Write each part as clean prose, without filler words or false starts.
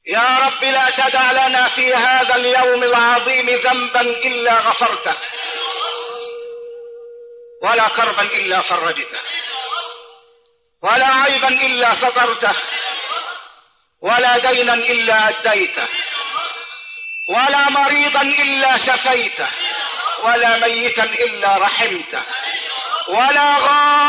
يا رب لا تدع لنا في هذا اليوم العظيم ذنبا إلا غفرته، ولا كربا إلا فرجته، ولا عيبا إلا سترته، ولا دينا إلا أديته، ولا مريضا إلا شفيته، ولا ميتا إلا رحمته، ولا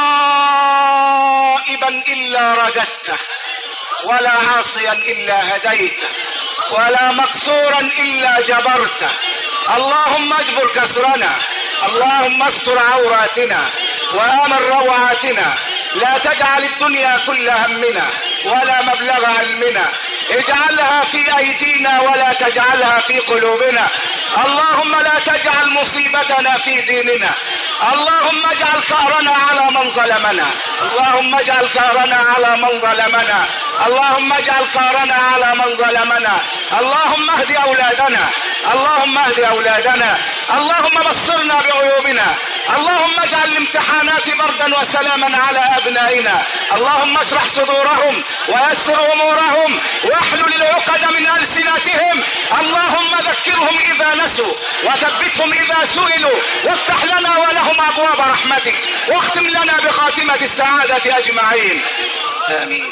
غائبا إلا رددته، ولا عاصيا إلا هديته، ولا مكسورا إلا جبرته. اللهم اجبر كسرنا، اللهم استر عوراتنا وآمن روعاتنا، لا تجعل الدنيا كل همنا ولا مبلغ علمنا، اجعلها في أيدينا ولا تجعلها في قلوبنا. اللهم لا تجعل مصيبتنا في ديننا، اللهم اجعل ثأرنا على من ظلمنا، اللهم اجعل ثأرنا على من ظلمنا، اللهم اجعل ثأرنا على من ظلمنا. اللهم اهد أولادنا، اللهم اهد أولادنا، اللهم بصرنا بعيوبنا، اللهم اجعل الامتحانات بردا وسلاما على أبنائنا، اللهم اشرح صدورهم ويسر أمورهم واحلل العقد من ألسنتهم، اللهم ذكرهم إذا نسوا وثبتهم إذا سئلوا، وافتح لنا ولهم أبواب رحمتك، واختم لنا بخاتمة السعادة أجمعين، آمين.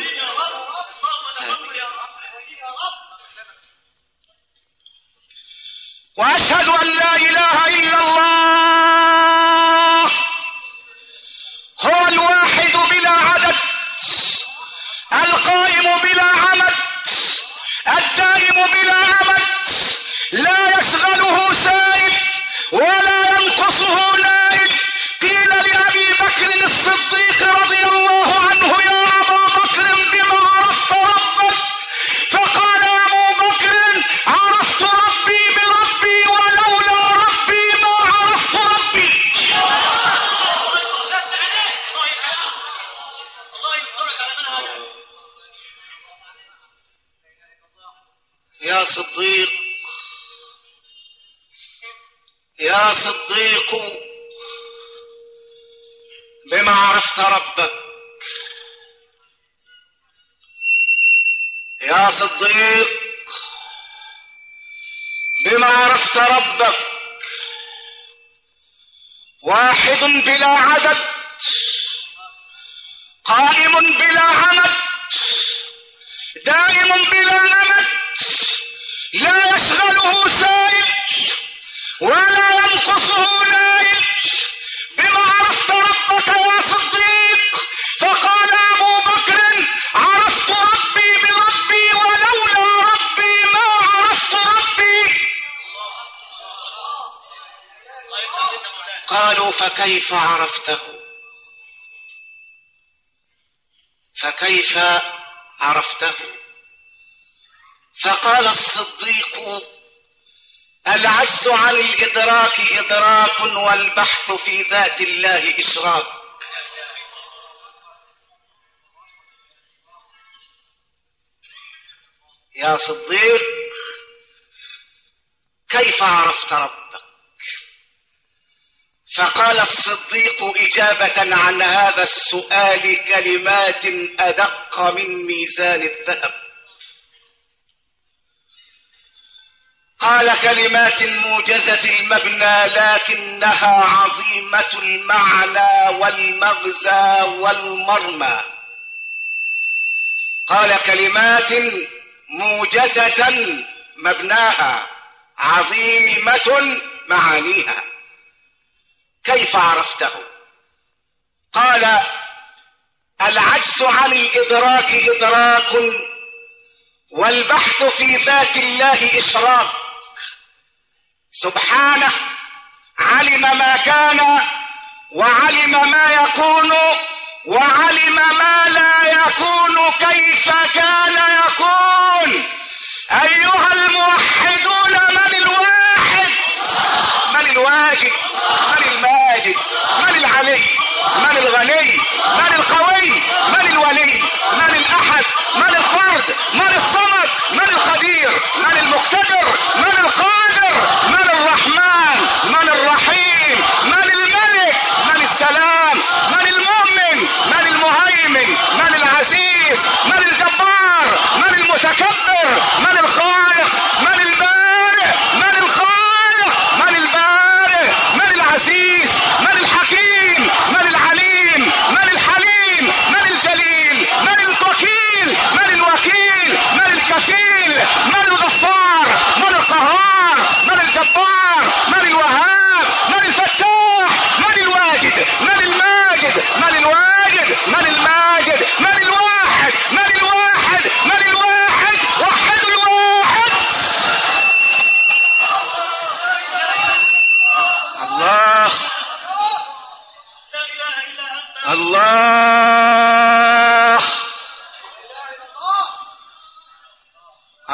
وأشهد أن لا إله إلا الله هو الواحد بلا عدد، القائم بلا عمد، الدائم بلا أمد، لا يشغله سائل ولا ينقصه نائب. قيل لأبي بكر الصديق رضي الله عنه: يا أبا بكر بما عرفت ربك؟ فقال أبو بكر: عرفت ربي بربي، ولولا ربي ما عرفت ربي. يا صديق، يا صديق، بما عرفت ربك. يا صديق، بما عرفت ربك. واحد بلا عدد، قائم بلا عمد، دائم بلا أمد، لا يشغله سائل ولا ينقصه نائل. بما عرفت ربك يا صديق؟ فقال أبو بكر: عرفت ربي بربي، ولولا ربي ما عرفت ربي. قالوا: فكيف عرفته؟ فكيف عرفته؟ فقال الصديق: العجز عن الإدراك إدراك، والبحث في ذات الله إشراك. يا صديق، كيف عرفت ربك؟ فقال الصديق إجابة عن هذا السؤال كلمات أدق من ميزان الذهب. قال: كلمات موجزة المبنى لكنها عظيمة المعنى والمغزى والمرمى. قال: كلمات موجزة مبناها عظيمة معانيها. كيف عرفته؟ قال: العجز عن الإدراك إدراك، والبحث في ذات الله إشراك. سبحانه علم ما كان، وعلم ما يكون، وعلم ما لا يكون كيف كان يكون. أيها الموحدون، من الواحد؟ من الواجد؟ من الماجد؟ من العلي؟ من الغني؟ من القوي؟ من الولي؟ من الأحد؟ من الفرد؟ من الصمد؟ من القدير؟ من المقتدر؟ من القادر؟ من الرحمن؟ من الرحيم؟ من الملك؟ من السلام؟ من المؤمن؟ من المهيمن؟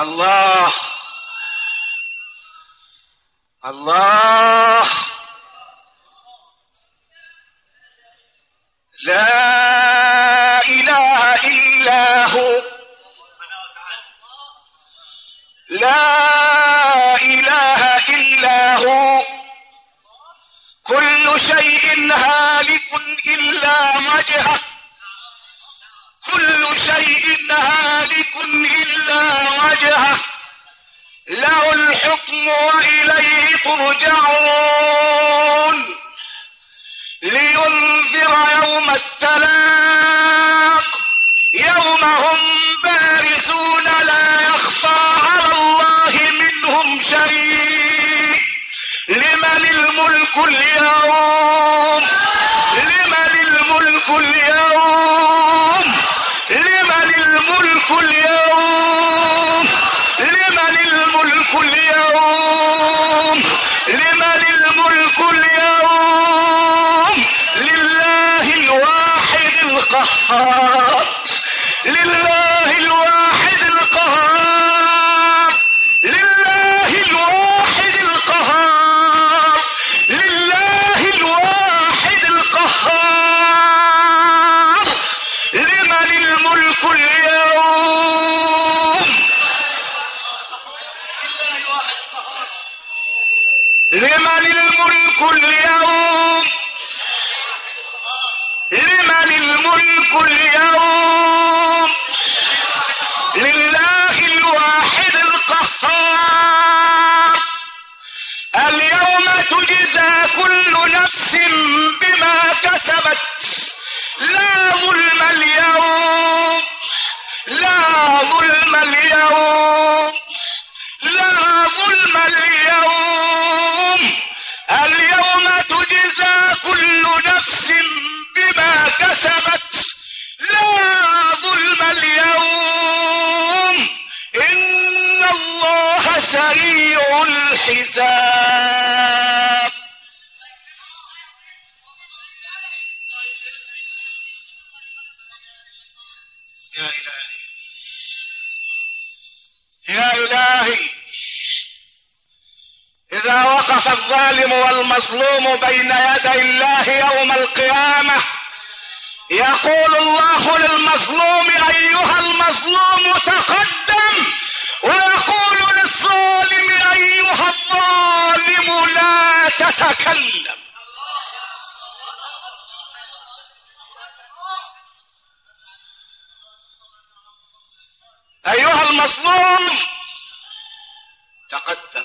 الله الله لا إله إلا هو لا إله إلا هو كل شيء هالك إلا وجهه كل شيء هالك إلا وجهه له الحكم وإليه ترجعون لينذر يوم التلاق يوم هم بارزون لا يخفى على الله منهم شيء لمن الملك اليوم لمن الملك اليوم لمن الملك اليوم لمن الملك اليوم لمن الملك اليوم لله الواحد القهار لله الواحد القهار لله الواحد القهار لله الواحد القهار لمن الملك اليوم لمن الملك اليوم لمن الملك اليوم لله الواحد القهار اليوم تجزى كل نفس بما كسبت لا ظلم اليوم لا ظلم اليوم لا ظلم اليوم اليوم تجزى كل نفس بما كسبت لا ظلم اليوم إن الله سريع الحساب يا إلهي يا إلهي إذا وقف الظالم والمظلوم بين يدي الله يوم القيامة يقول الله للمظلوم أيها المظلوم تقدم ويقول للظالم أيها الظالم لا تتكلم أيها المظلوم تقدم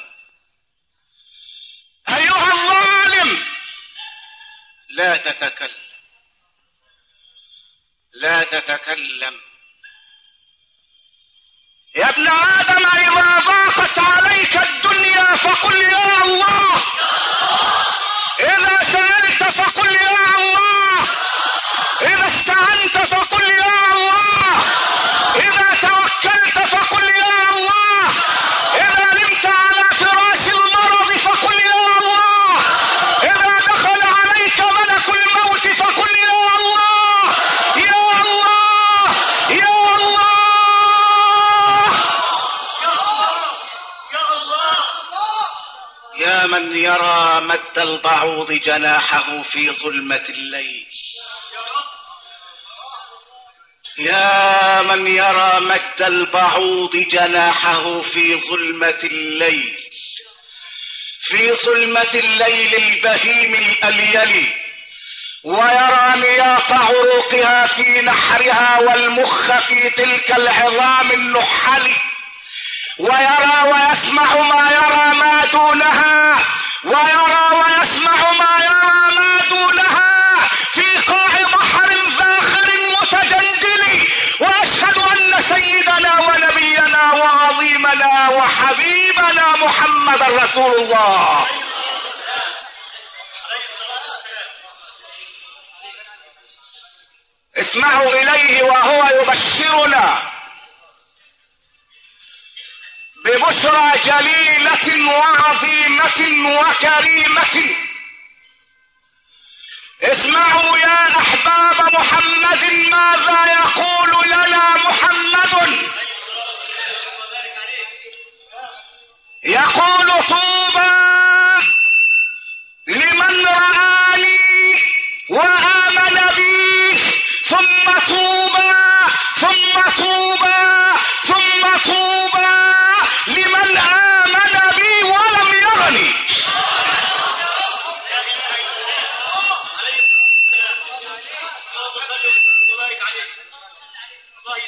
أيها الظالم لا تتكلم لا تتكلم يا ابن آدم إذا ضاقت عليك الدنيا فقل يا الله إذا سألت فقل يا الله إذا استعنت فقل يا الله إذا توكلت فقل يا الله إذا نمت على فراش المرض فقل يا الله إذا دخل عليك ملك الموت فقل يا الله يا الله يا الله يا من يرى مد البعوض جناحه في ظلمة الليل يا من يرى مد البعوض جناحه في ظلمة الليل في ظلمة الليل البهيم الأليل ويرى نياط عروقها في نحرها والمخ في تلك العظام النحل ويرى ويسمع ما يرى ما دونها ويرى ويسمع ما يرى ما دونها في قاع بحر فاخر متجندل واشهد ان سيدنا ونبينا وعظيمنا وحبيبنا محمد رسول الله اسمعوا اليه وهو يبشرنا ببشرى جليلة وعظيمة وكريمة. اسمعوا يا احباب محمد ماذا يقول لنا محمد.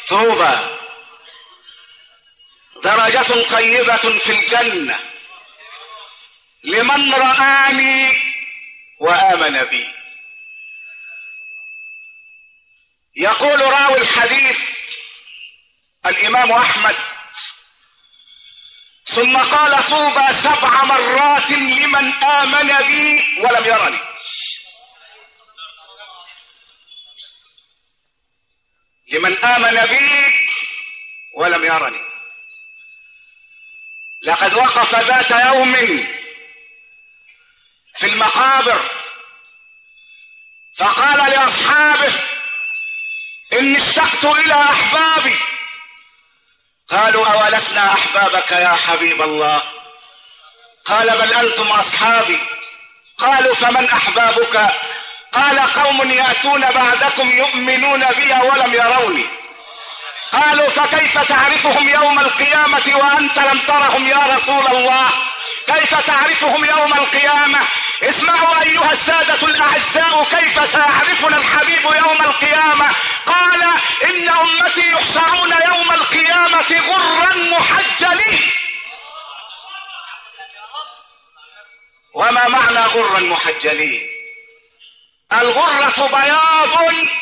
طوبى درجة طيبة في الجنة لمن رآني وآمن بي. يقول راوي الحديث الإمام أحمد: ثم قال: طوبى 7 مرات لمن آمن بي ولم يرني. لمن آمن بي ولم يرني. لقد وقف ذات يوم في المقابر فقال لأصحابه: إني اشتقت إلى أحبابي. قالوا: أولسنا أحبابك يا حبيب الله؟ قال: بل أنتم أصحابي. قالوا: فمن أحبابك؟ قال: قوم يأتون بعدكم يؤمنون بي ولم يروني. قالوا: فكيف تعرفهم يوم القيامة وأنت لم ترهم يا رسول الله؟ كيف تعرفهم يوم القيامة؟ اسمعوا أيها السادة الأعزاء كيف سيعرفنا الحبيب يوم القيامة. قال: إن أمتي يحشرون يوم القيامة غرا محجلين. وما معنى غرا محجلين؟ الغرة بياض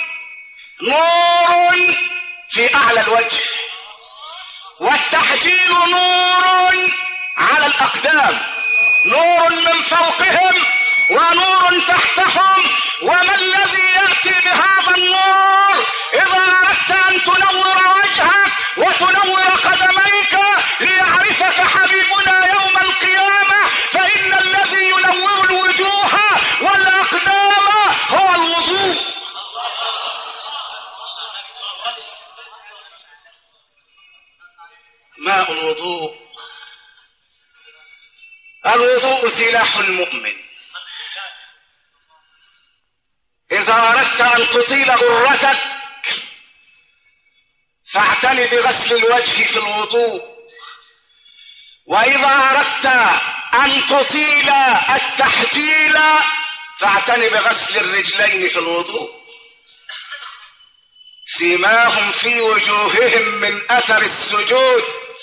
نور في أعلى الوجه، والتحجيل نور على الأقدام، نور من فوقهم ونور تحتهم. وما الذي يأتي بهذا النور؟ إذا أردت أن تنور وجهك وتنور قدميك ليعرفك حبيبنا يوم القيامة، فإن الذي ينور الوجوه والأقدام هو الوضوء. ماء الوضوء. الوضوء سلاح المؤمن. إذا أردت أن تطيل غرتك فاعتني بغسل الوجه في الوضوء، وإذا أردت أن تطيل التحجيل فاعتني بغسل الرجلين في الوضوء. سيماهم في وجوههم من أثر السجود،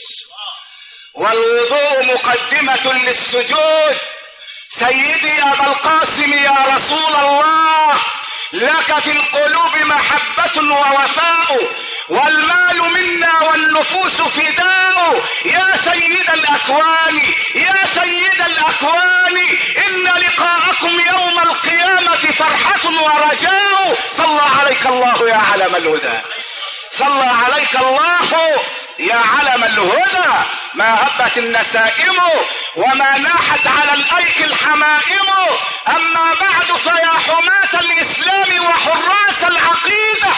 والوضوء مقدمة للسجود. سيدي أبا القاسم يا رسول الله، لك في القلوب محبة ووفاء، والمال منا والنفوس فداء. يا سيد الأكوان يا سيد الأكوان، إن لقاءكم يوم القيامة فرحة ورجاء. صلى عليك الله يا علم الهدى، صلى عليك الله يا علم الهدى. ما هبت النسائم وما ناحت على الأيك الحمائم. أما بعد فيا حماة الإسلام وحراس العقيدة،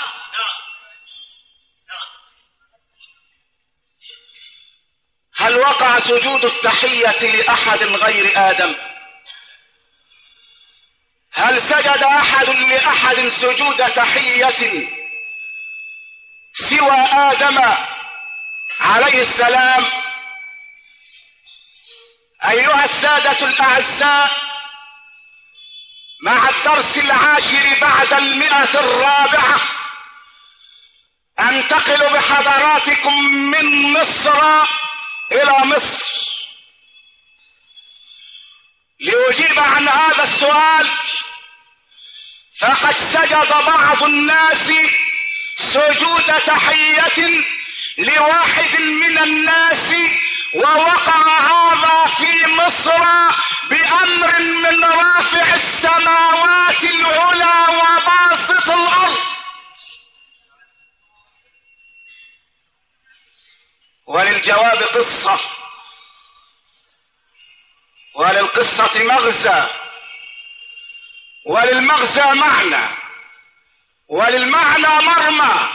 هل وقع سجود التحية لأحد غير آدم؟ هل سجد أحد لأحد سجود تحية سوى آدم عليه السلام؟ أيها السادة الأعزاء، مع الدرس 10 بعد 104 أنتقل بحضراتكم من مصر إلى مصر لأجيب عن هذا السؤال. فقد سجد بعض الناس سجود تحية لواحد من الناس، ووقع هذا في مصر بأمر من رافع السماوات العلى وباسط الأرض. وللجواب قصة، وللقصة مغزى، وللمغزى معنى، وللمعنى مرمى.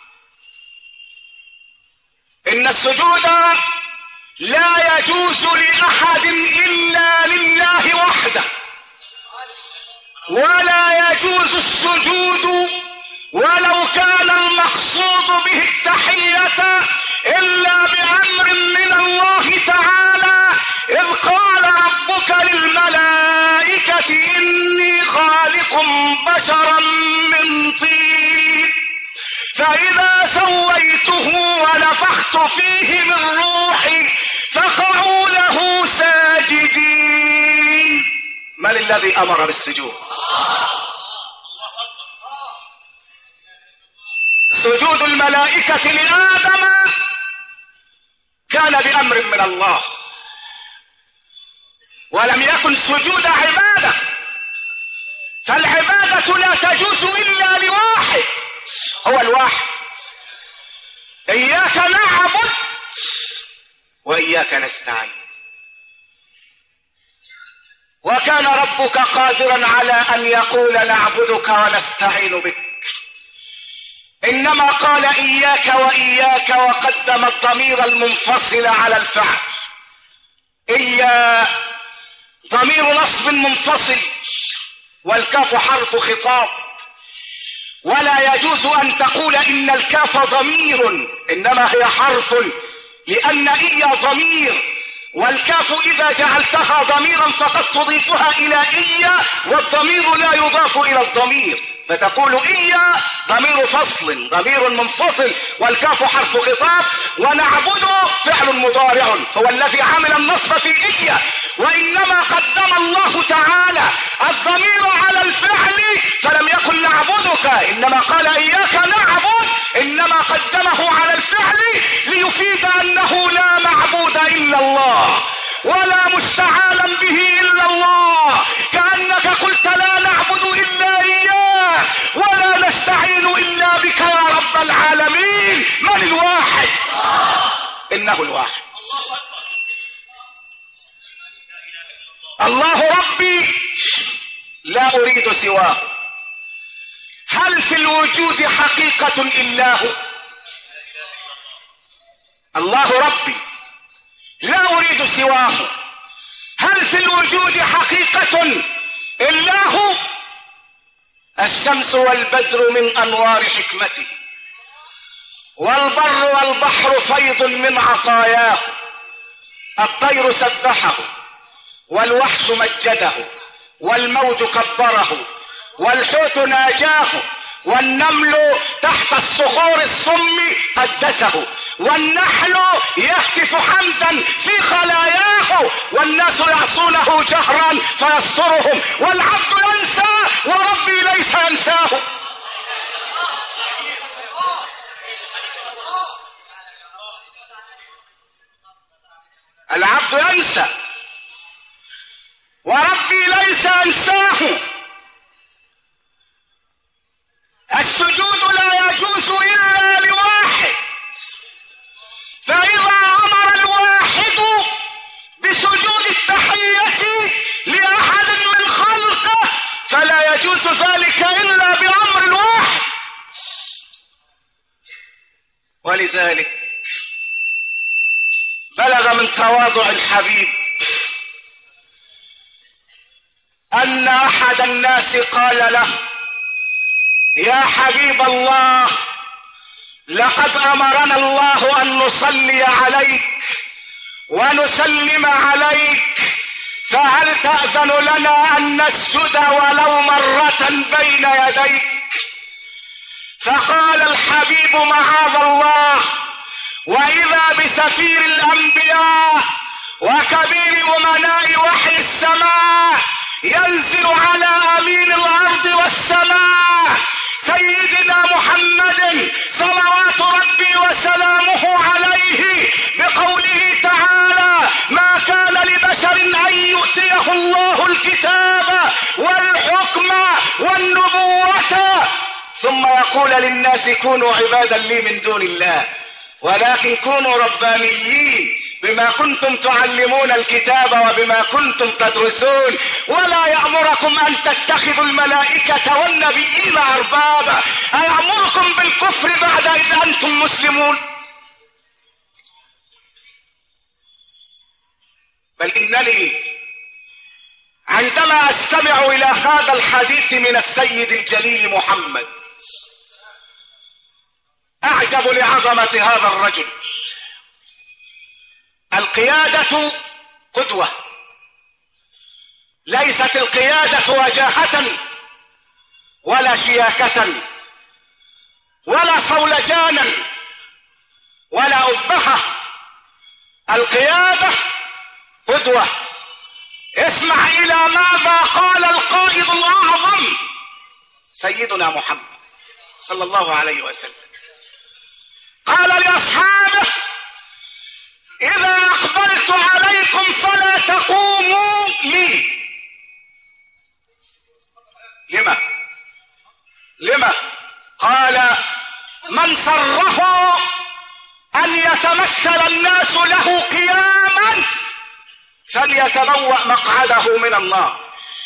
إن السجود لا يجوز لأحد إلا لله وحده، ولا يجوز السجود ولو كان المقصود به التحية إلا بأمر من الله تعالى، إذ قال ربك للملائكة إني خالق بشرا من طين. فإذا سويته ونفخت فيه من روحي فقعوا له ساجدين. من الذي أمر بالسجود؟ سجود الملائكة لآدم كان بأمر من الله، ولم يكن سجود عبادة، فالعبادة لا تجوز إلا لواحد، هو الواحد. إياك نعبد وإياك نستعين. وكان ربك قادرا على أن يقول نعبدك ونستعين بك، إنما قال إياك وإياك وقدم الضمير المنفصل على الفعل. إيا ضمير نصب منفصل، والكاف حرف خطاب، ولا يجوز أن تقول إن الكاف ضمير، إنما هي حرف، لأن إيا ضمير، والكاف إذا جعلتها ضميرا فقد تضيفها إلى إيا، والضمير لا يضاف إلى الضمير، فتقول إيا ضمير فصل ضمير منفصل، والكاف حرف خطاب، ونعبد فعل مضارع هو الذي عمل النصب في إيا، وإنما قدم الله تعالى الضمير على الفعل، فلم يقل نعبدك، إنما قال إياك نعبد، إنما قدمه على الفعل ليفيد أنه لا معبود إلا الله ولا مستعانا به إلا الله، كأنك قلت لا نعبد إلا إياه ولا نستعين إلا بك يا رب العالمين. من الواحد؟ إنه الواحد. الله ربي لا أريد سواه. هل في الوجود حقيقة إلا هو؟ الله ربي لا أريد سواه. هل في الوجود حقيقة إلا هو؟ الشمس والبدر من أنوار حكمته، والبر والبحر فيض من عطاياه، الطير سبحه والوحش مجده، والموج كبره، والحوت ناجاه، والنمل تحت الصخور الصم قدسه، والنحل يهتف حمدا في خلاياه، والناس يعصونه جهرا فيسترهم، والعبد ينسى وربي ليس ينساه. العبد ينسى وربي ليس ينساه. السجود لا يجوز إلا لواحد، فإذا أمر الواحد بسجود التحية لأحد من خلقه فلا يجوز ذلك إلا بأمر الواحد. ولذلك بلغ من تواضع الحبيب أن أحد الناس قال له: يا حبيب الله، لقد أمرنا الله أن نصلي عليك ونسلم عليك، فهل تأذن لنا أن نسجد ولو مرة بين يديك؟ فقال الحبيب: معاذ الله، وإذا بسفير الأنبياء وكبير أمناء وحي السماء ينزل على أمين الأرض والسماء سيدنا محمد صلوات ربي وسلامه عليه بقوله تعالى: ما كان لبشر أن يؤتيه الله الكتاب والحكم والنبوة ثم يقول للناس كونوا عبادا لي من دون الله، ولكن كونوا ربانيين بما كنتم تعلمون الكتاب وبما كنتم تدرسون، ولا يأمركم أن تتخذوا الملائكة والنبيين أربابا، أيأمركم بالكفر بعد إذ أنتم مسلمون؟ بل إنني عندما أستمع إلى هذا الحديث من السيد الجليل محمد أعجب لعظمة هذا الرجل. القيادة قدوة، ليست القيادة وجاهة ولا شياكة، ولا صولجانا ولا أبهة. القيادة قدوة. اسمع إلى ماذا قال القائد الأعظم سيدنا محمد صلى الله عليه وسلم. قال لأصحابه: إذا أقبلت عليكم فلا تقوموا لي. لما؟ قال: من سره أن يتمثل الناس له قياما فليتبوأ مقعده من النار.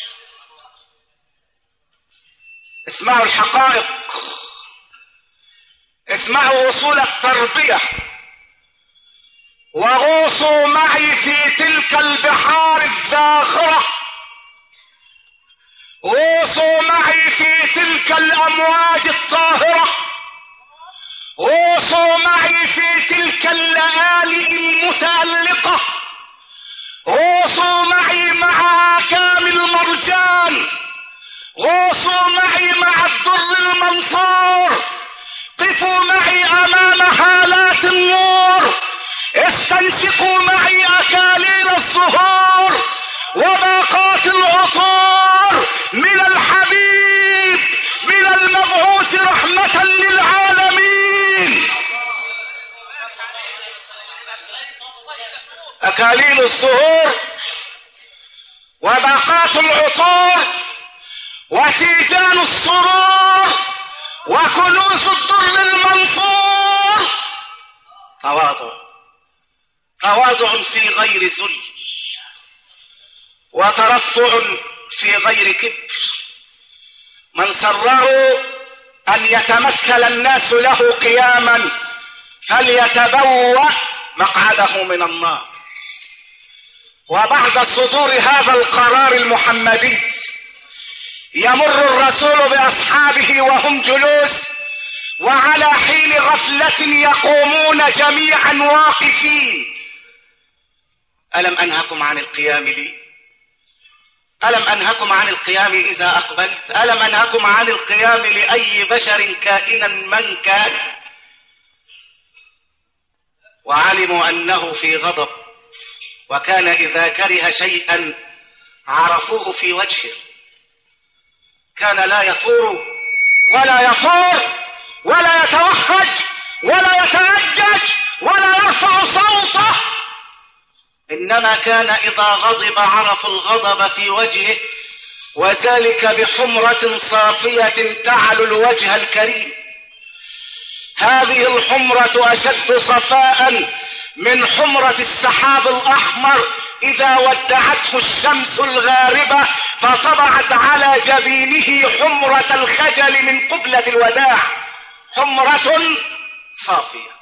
اسمعوا الحقائق، اسمعوا أصول التربية، وغوصوا معي في تلك البحار الزاخرة، غوصوا معي في تلك الأمواج الطاهرة، غوصوا معي في تلك اللآلئ المتألقة، غوصوا معي مع آكام المرجان، غوصوا معي مع الدر المنصور، قفوا معي أمام هالات النور، استنشقوا معي أكاليل الزهور وباقات العطور من الحبيب، من المبعوث رحمة للعالمين. أكاليل الزهور وباقات العطور وتيجان السرور وكنوز الدر المنثور. تواضع في غير ذل، وترفع في غير كبر. من سره أن يتمثل الناس له قياما فليتبوأ مقعده من النار. وبعد صدور هذا القرار المحمدي يمر الرسول بأصحابه وهم جلوس، وعلى حين غفلة يقومون جميعا واقفين. ألم أنهكم عن القيام لي؟ ألم أنهكم عن القيام إذا أقبلت؟ ألم أنهكم عن القيام لأي بشر كائنا من كان؟ وعلموا أنه في غضب، وكان إذا كره شيئا عرفوه في وجهه، كان لا يثور ولا يفور ولا يتوهج ولا يتأجج ولا يرفع صوته، إنما كان إذا غضب عرف الغضب في وجهه، وذلك بحمرة صافية تعلو الوجه الكريم. هذه الحمرة أشد صفاء من حمرة السحاب الأحمر إذا ودعته الشمس الغاربة فطبعت على جبينه حمرة الخجل من قبلة الوداع، حمرة صافية.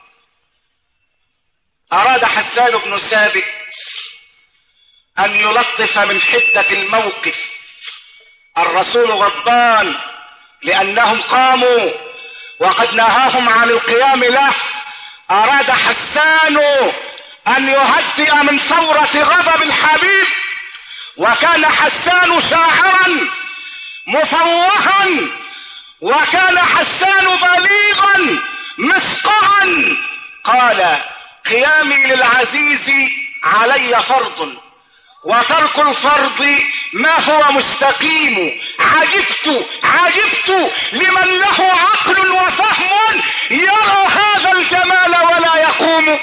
أراد حسان بن ثابت أن يلطف من حدة الموقف، الرسول غضبان لأنهم قاموا وقد نهاهم عن القيام له. أراد حسان أن يهدئ من ثورة غضب الحبيب، وكان حسان شاعرا مفوها، وكان حسان بليغا مسقعا. قال: قيامي للعزيز علي فرض، وترك الفرض ما هو مستقيم. عجبت لمن له عقل وفهم يرى هذا الجمال ولا يقوم.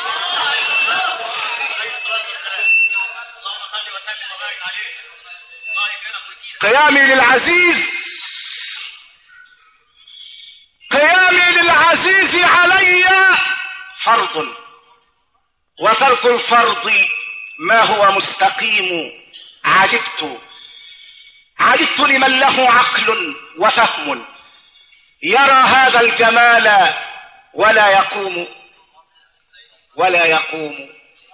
قيامي للعزيز علي فرض، وترك الفرض ما هو مستقيم. عجبت لمن له عقل وفهم يرى هذا الجمال ولا يقوم.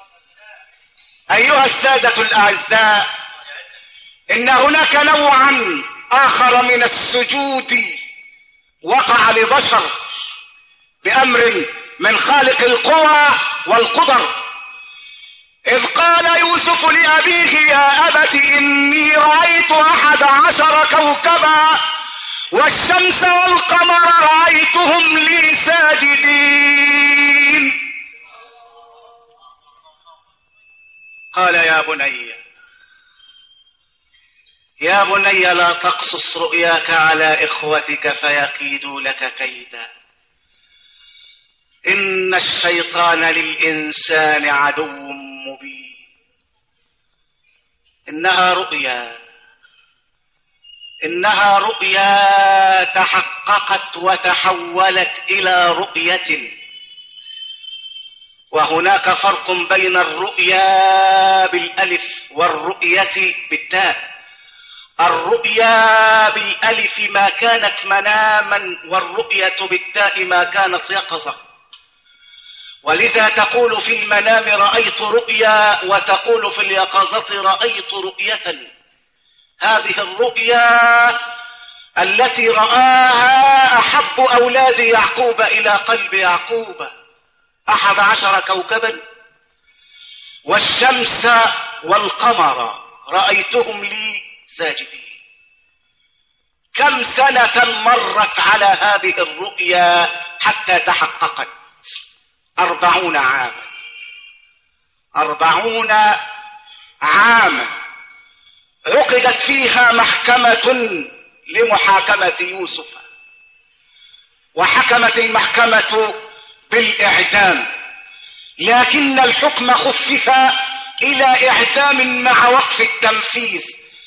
أيها السادة الأعزاء، إن هناك نوعا آخر من السجود وقع لبشر بأمر من خالق القوى والقدر، إذ قال يوسف لأبيه: يا أبت إني رأيت 11 كوكبا والشمس والقمر رأيتهم لي ساجدين. قال يا بني لا تقصص رؤياك على إخوتك فيكيدوا لك كيدا، إن الشيطان للإنسان عدو مبين. إنها رؤيا تحققت وتحولت إلى رؤية، وهناك فرق بين الرؤيا بالألف والرؤية بالتاء. الرؤيا بالألف ما كانت مناما، والرؤية بالتاء ما كانت يقظة. ولذا تقول في المنام رأيت رؤيا، وتقول في اليقظة رأيت رؤية. هذه الرؤيا التي رآها أحب أولاد يعقوب إلى قلب يعقوب، 11 كوكبا والشمس والقمر رأيتهم لي ساجدين. كم سنة مرت على هذه الرؤيا حتى تحققت؟ 40 عاما. 40 عاما عقدت فيها محكمة لمحاكمة يوسف، وحكمت المحكمة بالإعدام، لكن الحكم خفف إلى إعدام مع وقف التنفيذ،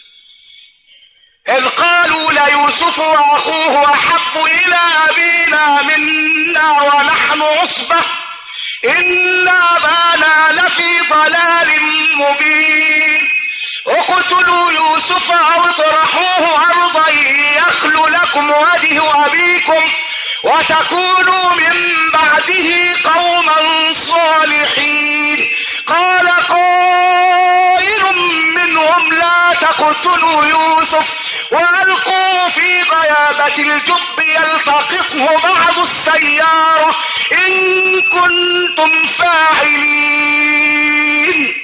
إذ قالوا ليوسف وأخوه أحب إلى أبينا منا ونحن عصبة إن أبانا لفي ضلال مبين. اقتلوا يوسف أو اطرحوه أرضا يخل لكم وجه أبيكم وتكونوا من بعده قوما صالحين. قال قائل منهم لا تقتلوا يوسف وألقوا في غيابة الجب يلتقطه بعض السيارة إن كنتم فاعلين.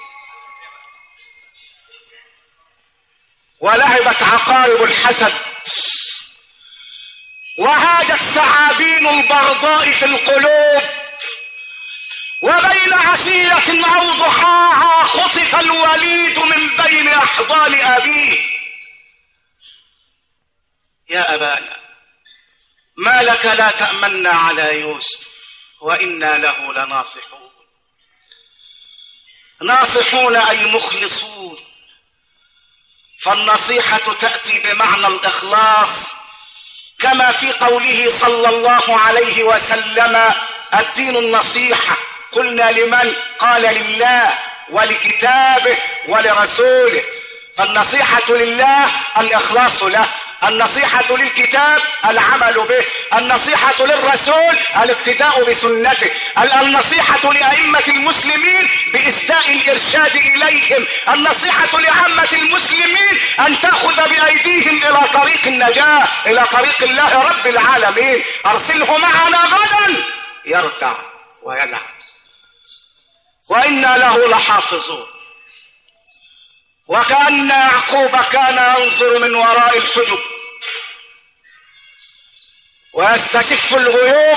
ولعبت عقارب الحسد، وهاج الثعابين البغضاء في القلوب، وبين عشية أو ضحاها خطف الوليد من بين أحضان أبيه. يا أبانا ما لك لا تأمنا على يوسف وإنا له لناصحون. ناصحون أي مخلصون، فالنصيحة تأتي بمعنى الإخلاص، كما في قوله صلى الله عليه وسلم الدين النصيحة. قلنا لمن؟ قال لله ولكتابه ولرسوله. فالنصيحة لله الإخلاص له، النصيحة للكتاب العمل به، النصيحة للرسول الاقتداء بسنته، النصيحة لأئمة المسلمين بإسداء الإرشاد إليهم، النصيحة لعامة المسلمين أن تأخذ بأيديهم إلى طريق النجاة، إلى طريق الله رب العالمين. أرسله معنا غدا يرتع ويلعب وإنا له لحافظون. وكأن يعقوب كان ينظر من وراء الحجب ويستكف الغيوب.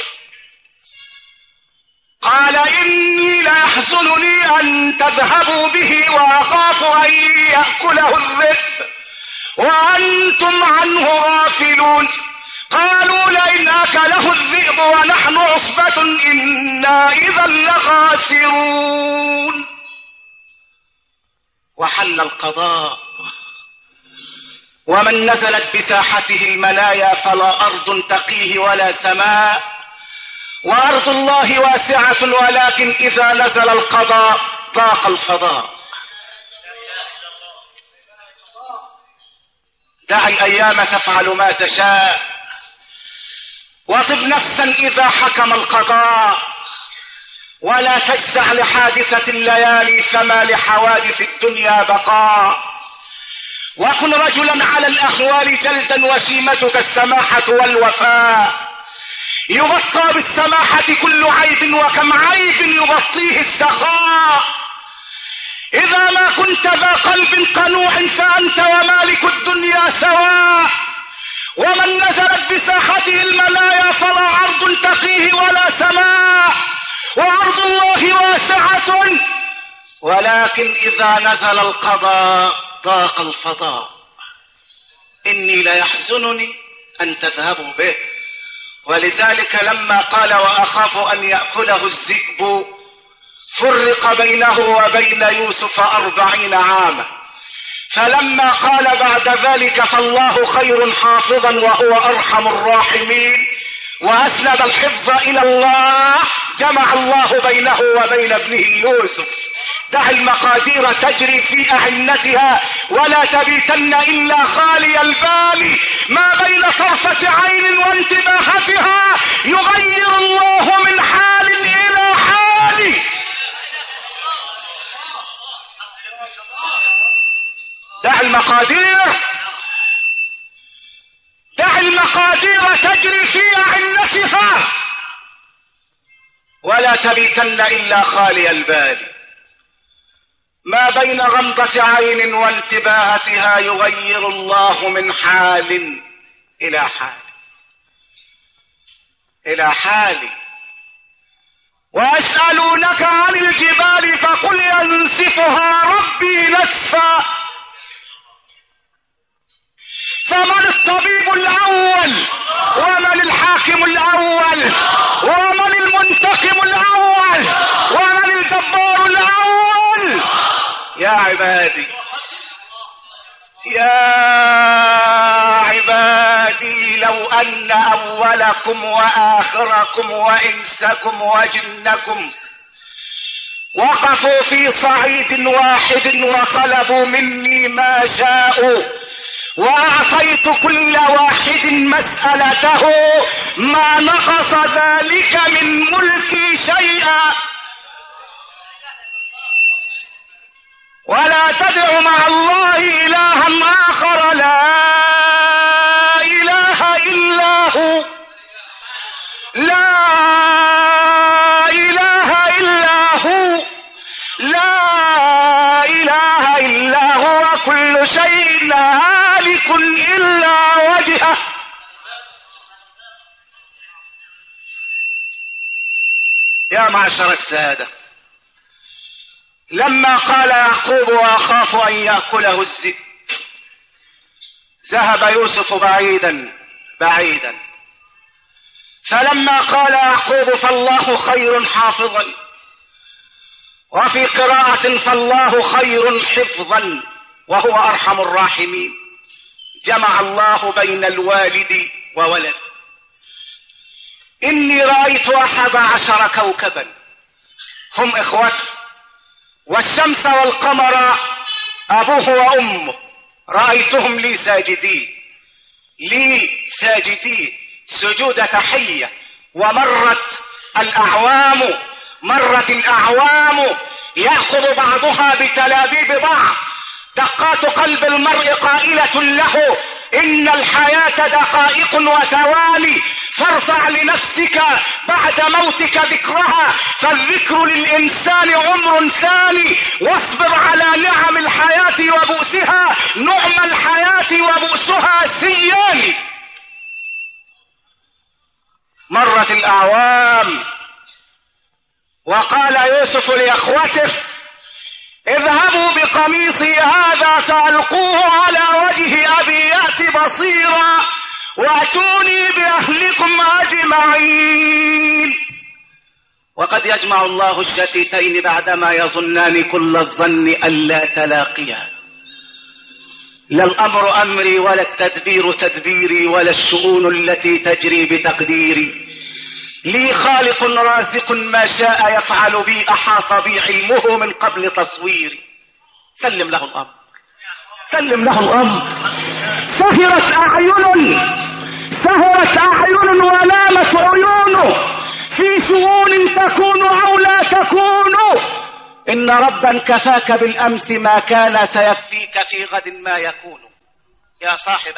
قال إني ليحزنني أن تذهبوا به وأخاف أن يأكله الذئب وأنتم عنه غافلون. قالوا لئن أكله الذئب ونحن عصبة إنا إذا لخاسرون. وحل القضاء، ومن نزلت بساحته المنايا فلا أرض تقيه ولا سماء، وأرض الله واسعة ولكن إذا نزل القضاء ضاق الفضاء. دع الأيام تفعل ما تشاء، وطب نفسا إذا حكم القضاء، ولا تجزع لحادثة الليالي فما لحوادث الدنيا بقاء. وكن رجلا على الأحوال جلدا وشيمتك السماحة والوفاء. يغطى بالسماحة كل عيب وكم عيب يغطيه السخاء. إذا ما كنت ذا قلب قنوع فأنت ومالك الدنيا سواء، ومن نزلت بساحته المنايا فلا عرض تقيه ولا سماء، وأرض الله واسعة، ولكن إذا نزل القضاء ضاق الفضاء. إني ليحزنني أن تذهبوا به. ولذلك لما قال وأخاف أن يأكله الذئب فرق بينه وبين يوسف 40 عاما، فلما قال بعد ذلك فالله خير حافظا وهو أرحم الراحمين وأسند الحفظ إلى الله، جمع الله بينه وبين ابنه يوسف. دع المقادير تجري في أعنتها ولا تبيتن إلا خالي البال، ما بين طرفة عين وانتباهتها يغير الله من حال إلى حال. دع المقادير تجري في أعنتها ولا تبيتن إلا خالي البال، ما بين غمضة عين وانتباهتها يغير الله من حال إلى حال. ويسألونك عن الجبال فقل ينسفها ربي نسفا. فمن الطبيب الأول ومن الحاكم الأول ومن المنتقم الأول ومن الجبار الأول؟ يا عبادي لو أن أولكم وآخركم وإنسكم وجنكم وقفوا في صعيد واحد وطلبوا مني ما شاءوا وأعطيت كل واحد مسألته ما نقص ذلك من ملكي شيئا. ولا تدع مع الله إلها آخر لا إله إلا هو، لا إله إلا هو، لا إله إلا هو، كل شيء هالك إلا وجهه. يا معشر السادة، لما قال يعقوب وأخاف أن يأكله الذئب ذهب يوسف بعيدا، فلما قال يعقوب فالله خير حافظا، وفي قراءة فالله خير حفظا وهو أرحم الراحمين، جمع الله بين الوالد وولد. إني رأيت 11 كوكبا هم إخوته، والشمس والقمر أبوه وأمه، رأيتهم لي ساجدين سجود تحية. ومرت الأعوام يأخذ بعضها بتلابيب بعض، دقات قلب المرء قائلة له إن الحياة دقائق وثواني، فارفع لنفسك بعد موتك ذكرها، فالذكر للإنسان عمر ثاني، واصبر على نعم الحياة وبؤسها، نعم الحياة وبؤسها سيان. مرت الأعوام وقال يوسف لأخوته اذهبوا بقميصي هذا فألقوه على وجه أبي يأت بصيرا وأتوني بأهلكم أجمعين. وقد يجمع الله الشتيتين بعدما يظنان كل الظن ألا تلاقيا، لا الأمر أمري ولا التدبير تدبيري ولا الشؤون التي تجري بتقديري، لي خالق رازق ما شاء يفعل بي، أحاط بي علمه من قبل تصويري. سلم له الأمر. سهرت أعين ونامت عيون في شؤون تكون أو لا تكون. إن ربا كفاك بالأمس ما كان سيكفيك في غد ما يكون. يا صاحب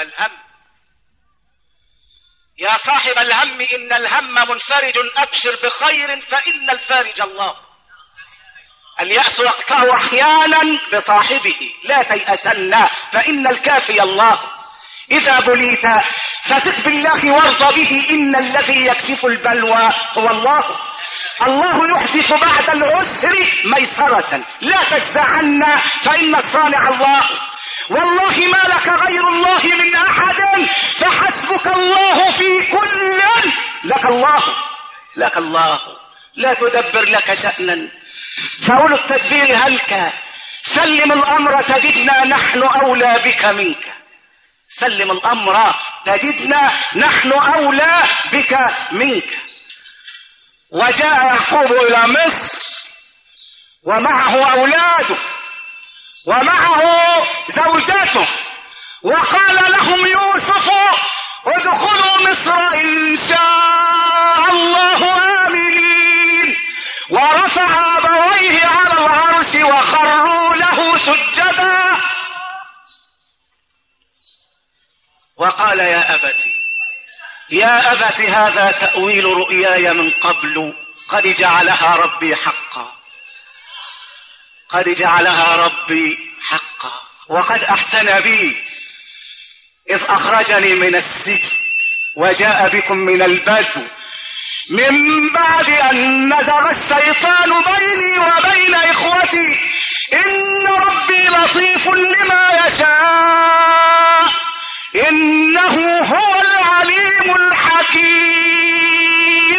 الهم إن الهم منفرج، أبشر بخير فإن الفارج الله. اليأس يقطع أحيانا بصاحبه، لا تيأسن فإن الكافي الله. إذا بليت فثق بالله وارض به، إن الذي يكشف البلوى هو الله. الله يحدث بعد العسر ميسرة، لا تجزعن فإن الصانع الله. والله ما لك غير الله من أحد، فحسبك الله في كل. لك الله، لك الله، لا تدبر لك شأنا. فأولو التدبير هلك، سلم الأمر تجدنا نحن أولى بك منك. سلم الأمر تجدنا نحن أولى بك منك. وجاء يعقوب إلى مصر ومعه أولاده ومعه زوجته، وقال لهم يوسف ادخلوا مصر إن شاء الله آمنين. ورفع أبويه على العرش وخروا له سجدا وقال يا أبت هذا تأويل رؤياي من قبل قد جعلها ربي حقا، قد جعلها ربي حقا، وقد أحسن بي إذ أخرجني من السجن وجاء بكم من البدو من بعد أن نزغ الشيطان بيني وبين إخوتي إن ربي لطيف لما يشاء إنه هو العليم الحكيم.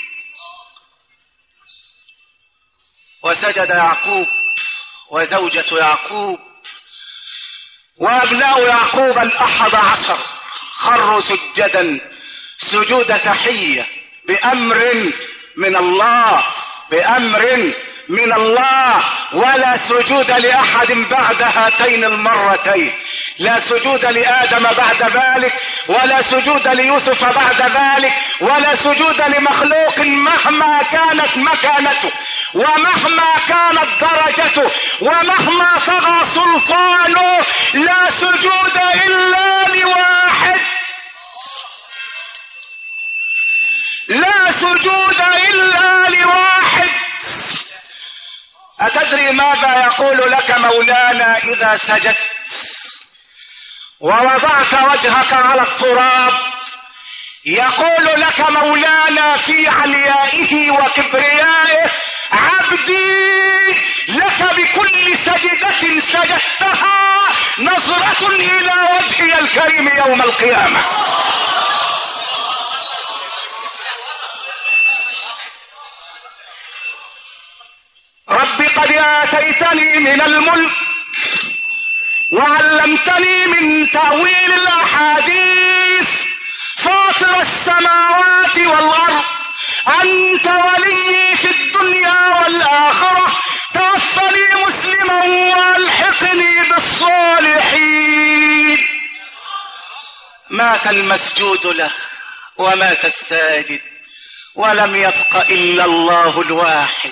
وسجد يعقوب وزوجة يعقوب وأبناء يعقوب 11 خروا سجدا سجود تحية بأمر من الله، بأمر من الله، ولا سجود لأحد بعد هاتين المرتين. لا سجود لآدم بعد ذلك، ولا سجود ليوسف بعد ذلك، ولا سجود لمخلوق مهما كانت مكانته ومهما كانت درجته ومهما طغى سلطانه. لا سجود إلا لواحد، لا سجود إلا لواحد. أتدري ماذا يقول لك مولانا إذا سجدت ووضعت وجهك على التراب؟ يقول لك مولانا في عليائه وكبريائه: عبدي لك بكل سجدة سجدتها نظرة إلى وجهي الكريم يوم القيامة. رب قد آتيتني من الملك وعلمتني من تأويل الأحاديث فاطر السماوات والأرض، أنت ولي في الدنيا والآخرة، توفني مسلما والحقني بالصالحين. مات المسجود له ومات الساجد ولم يبق إلا الله الواحد.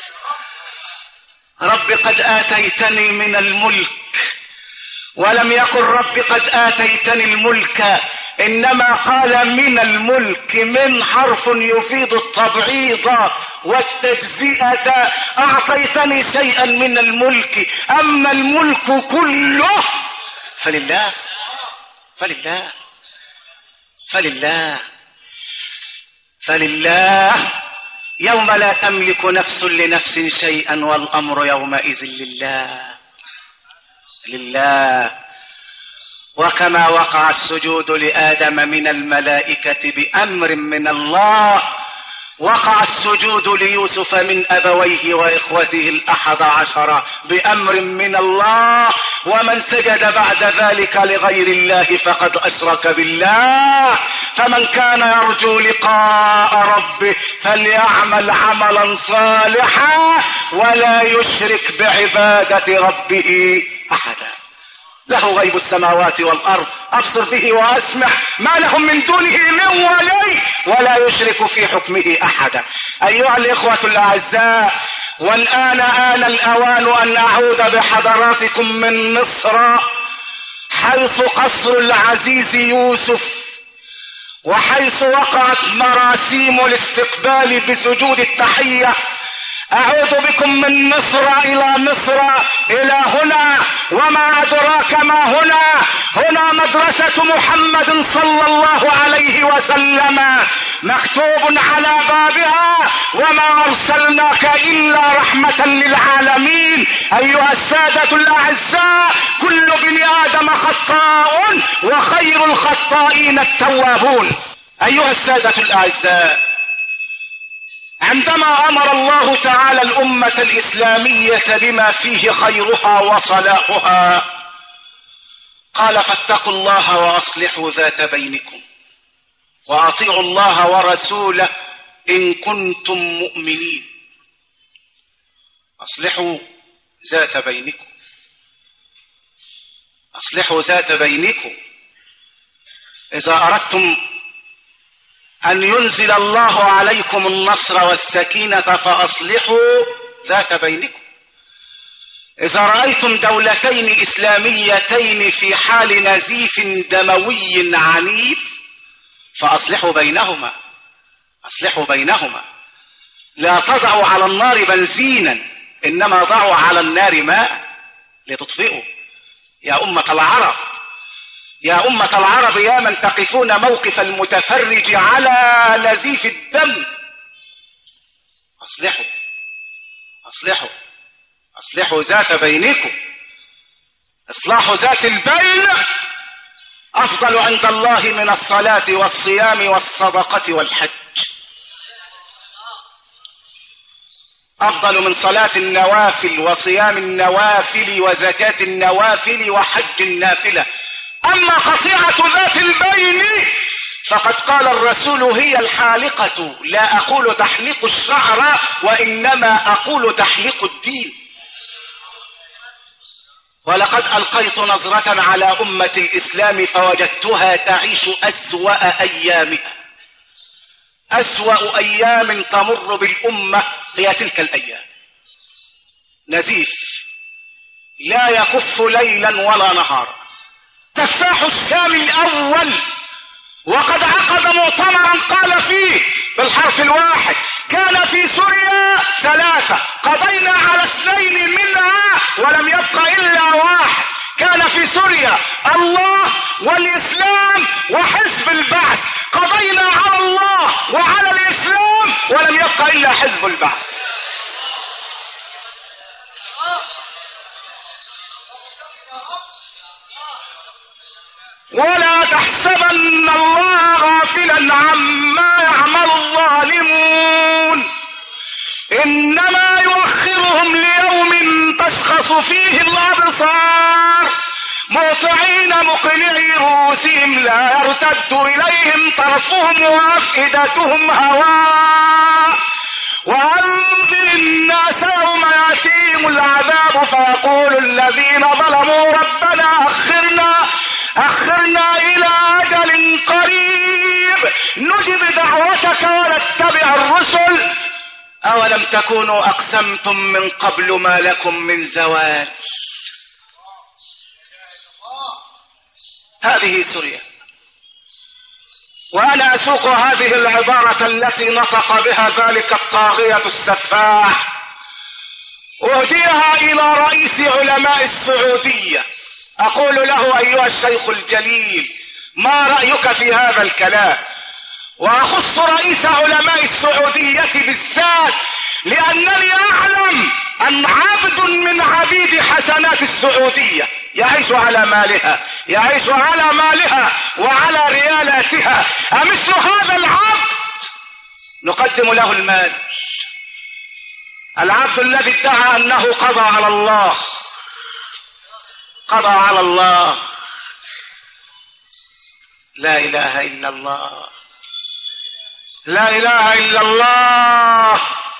رب قد آتيتني من الملك، ولم يقل رب قد آتيتني الملك، إنما قال من الملك، من حرف يفيد التبعيض والتجزئة. أعطيتني شيئا من الملك، أما الملك كله فلله فلله فلله فلله. يوم لا تملك نفس لنفس شيئا والأمر يومئذ لله. وكما وقع السجود لآدم من الملائكة بأمر من الله، وقع السجود ليوسف من أبويه وإخوته 11 بأمر من الله. ومن سجد بعد ذلك لغير الله فقد أشرك بالله. فمن كان يرجو لقاء ربه فليعمل عملا صالحا ولا يشرك بعبادة ربه أحدا. له غيب السماوات والأرض، أبصر به وأسمع، ما لهم من دونه من ولي ولا يشرك في حكمه أحدا. أيها الإخوة الأعزاء، والآن آن الأوان أن أعود بحضراتكم من مصر، حيث قصر العزيز يوسف، وحيث وقعت مراسيم الاستقبال بسجود التحية أعود بكم من مصر إلى مصر إلى هنا، وما أدراك ما هنا. هنا مدرسة محمد صلى الله عليه وسلم، مكتوب على بابها: وما أرسلناك إلا رحمة للعالمين. أيها السادة الأعزاء، كل بني آدم خطاء وخير الخطائين التوابون. أيها السادة الأعزاء، عندما أمر الله تعالى الأمة الإسلامية بما فيه خيرها وصلاحها قال: فاتقوا الله وأصلحوا ذات بينكم وأطيعوا الله ورسوله إن كنتم مؤمنين. أصلحوا ذات بينكم، أصلحوا ذات بينكم. إذا أردتم أن ينزل الله عليكم النصر والسكينة فأصلحوا ذات بينكم. إذا رأيتم دولتين إسلاميتين في حال نزيف دموي عنيف فأصلحوا بينهما، أصلحوا بينهما. لا تضعوا على النار بنزينا، إنما ضعوا على النار ماء لتطفئوا. يا أمة العرب، يا أمة العرب، يا من تقفون موقف المتفرج على نزيف الدم، أصلحوا أصلحوا أصلحوا ذات بينكم. إصلاح ذات البين أفضل عند الله من الصلاة والصيام والصدقة والحج، أفضل من صلاة النوافل وصيام النوافل وزكاة النوافل وحج النافلة. أما قطيعة ذات البين فقد قال الرسول: هي الحالقة، لا أقول تحليق الشعر وإنما أقول تحليق الدين. ولقد ألقيت نظرة على أمة الإسلام فوجدتها تعيش أسوأ أيامها. أسوأ أيام تمر بالأمة هي تلك الأيام. نزيف لا يكف ليلا ولا نهارا. تفاح الشام الأول وقد عقد مؤتمرا قال فيه بالحرف الواحد: كان في سوريا 3، قضينا على 2 منها ولم يبق إلا 1. كان في سوريا الله والإسلام وحزب البعث، قضينا على الله وعلى الإسلام ولم يبق إلا حزب البعث. ولا تحسبن الله غافلا عما يعمل الظالمون، إنما يؤخرهم ليوم تشخص فيه الأبصار مهطعين مقنعي رؤوسهم لا يرتد إليهم طرفهم وأفئدتهم هواء. وأنذر الناس يوم يأتيهم العذاب فيقول الذين ظلموا ربنا أخرنا إلى أجل قريب نجب دعوتك ونتبع الرسل أولم تكونوا أقسمتم من قبل ما لكم من زوال. هذه سوريا. وأنا أسوق هذه العبارة التي نطق بها ذلك الطاغية السفاح، أهديها إلى رئيس علماء السعودية، أقول له: أيها الشيخ الجليل، ما رأيك في هذا الكلام؟ وأخص رئيس علماء السعودية بالذات لأنني أعلم أن عبد من عبيد حسنات السعودية يعيش على مالها، يعيش على مالها وعلى ريالاتها. أمثل هذا العبد نقدم له المال؟ العبد الذي ادعى أنه قضى على الله، قضى على الله. لا إله إلا الله، لا إله إلا الله.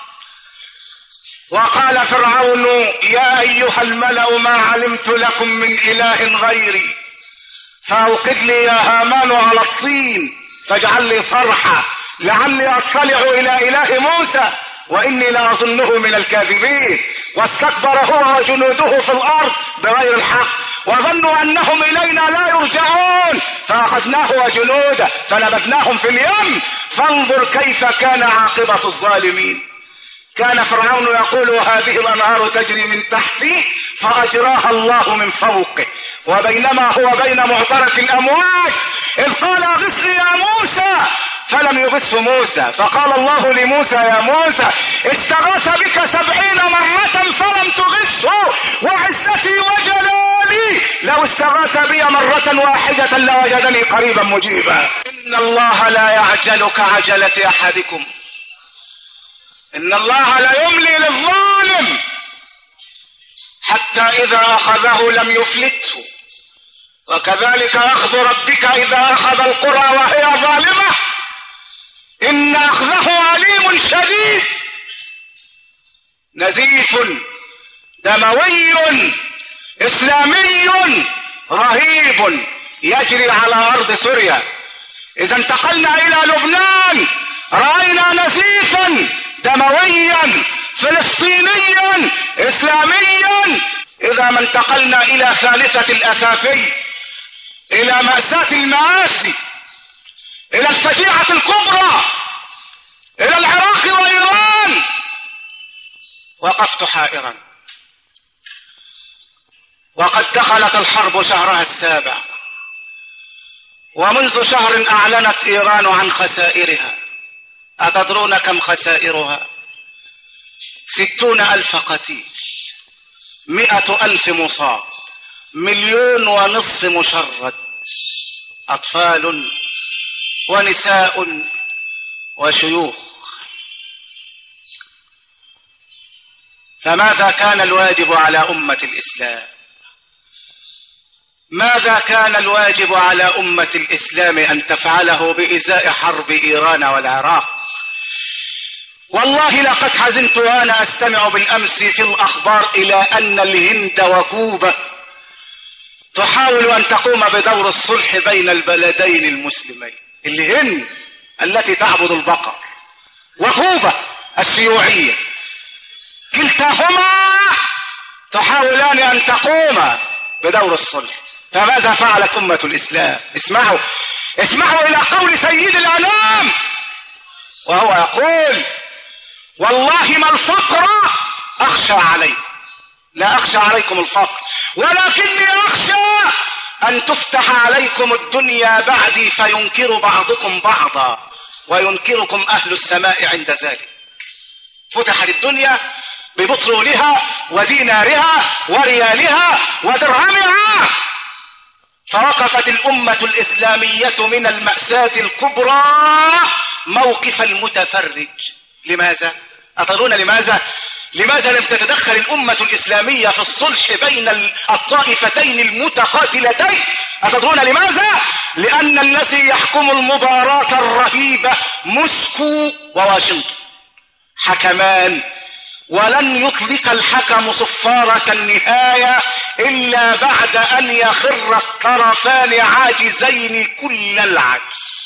وقال فرعون: يا أيها الملأ ما علمت لكم من إله غيري فأوقد لي يا هامان على الطين فاجعل لي صرحا لعلي أطلع إلى إله موسى وإني لأظنه من الكاذبين. واستكبر هو وجنوده في الأرض بغير الحق وظنوا أنهم إلينا لا يرجعون فأخذناه وجنوده فنبذناهم في اليم فانظر كيف كان عاقبة الظالمين. كان فرعون يقول وهذه الأنهار تجري من تحتي فأجراها الله من فوقه، وبينما هو بين معبرة الأمواج إذ قال اغثني يا موسى فلم يغث موسى، فقال الله لموسى يا موسى استغاث بك 70 مرة فلم تغثه وعزتي وجلالي لو استغاث بي مرة واحدة لوجدني قريبا مجيبا. إن الله لا يعجل كعجلة أحدكم، إن الله لا يملي للظالم حتى إذا أخذه لم يفلته، وكذلك أخذ ربك إذا أخذ القرى وهي ظالمة إن أخذه أليم شديد. نزيف دموي إسلامي رهيب يجري على أرض سوريا. إذا انتقلنا إلى لبنان رأينا نزيفا دمويا فلسطينيا إسلاميا. إذا ما انتقلنا إلى ثالثة الأسافل، إلى مأساة المآسي، إلى الفجيعة الكبرى، إلى العراق وإيران، وقفت حائرا. وقد دخلت الحرب شهرها السابع، ومنذ شهر أعلنت إيران عن خسائرها. أتدرون كم خسائرها؟ 60,000 قتيل، 100,000 مصاب، 1,500,000 مشرد، أطفال ونساء وشيوخ. فماذا كان الواجب على أمة الإسلام؟ ماذا كان الواجب على أمة الإسلام أن تفعله بإزاء حرب إيران والعراق؟ والله لقد حزنت وأنا أستمع بالأمس في الأخبار إلى أن الهند وكوبا تحاول أن تقوم بدور الصلح بين البلدين المسلمين. الهند التي تعبد البقر وكوبا الشيوعية، كلتاهما تحاولان أن تقوم بدور الصلح. فماذا فعلت أمة الإسلام؟ اسمعوا إلى قول سيد الأنام وهو يقول والله ما الفقر أخشى عليكم، لا أخشى عليكم الفقر، ولكني أخشى أن تفتح عليكم الدنيا بعدي فينكر بعضكم بعضا وينكركم أهل السماء عند ذلك. فتحت الدنيا ببطرولها ودينارها وريالها ودرهمها، فوقفت الأمة الإسلامية من المأساة الكبرى موقف المتفرج. لماذا؟ أتدرون لماذا؟ لماذا لم تتدخل الأمة الإسلامية في الصلح بين الطائفتين المتقاتلتين؟ أتدرون لماذا؟ لأن الذي يحكم المباراة الرهيبة موسكو وواشنطن، حكمان، ولن يطلق الحكم صفارة النهاية إلا بعد أن يخر الطرفان عاجزين كل العجز.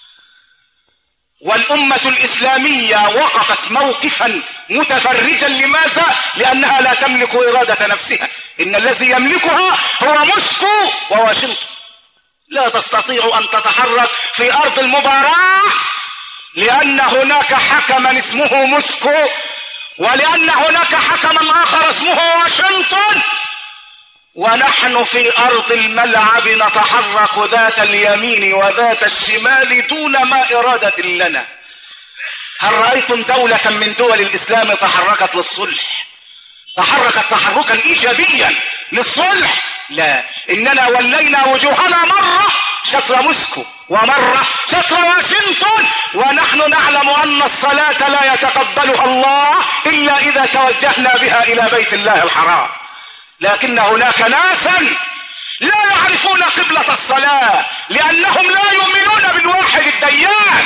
والأمة الإسلامية وقفت موقفا متفرجا. لماذا؟ لأنها لا تملك إرادة نفسها، إن الذي يملكها هو موسكو وواشنطن. لا تستطيع أن تتحرك في أرض المباراة لأن هناك حكما اسمه موسكو، ولأن هناك حكما آخر اسمه واشنطن، ونحن في أرض الملعب نتحرك ذات اليمين وذات الشمال دون ما إرادة لنا. هل رأيتم دولة من دول الإسلام تحركت للصلح؟ تحركت تحركا إيجابيا للصلح؟ لا، إننا ولينا وجوهنا مرة شطر موسكو ومرة شطر واشنطن، ونحن نعلم أن الصلاة لا يتقبلها الله إلا إذا توجهنا بها إلى بيت الله الحرام. لكن هناك ناسا لا يعرفون قبلة الصلاة لأنهم لا يؤمنون بالواحد الديان.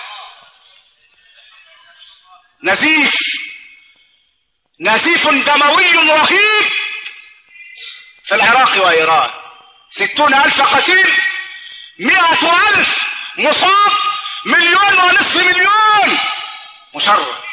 نزيف دموي رهيب في العراق وإيران، 60,000 قتيل، 100,000 مصاب، 1,500,000 مشرد.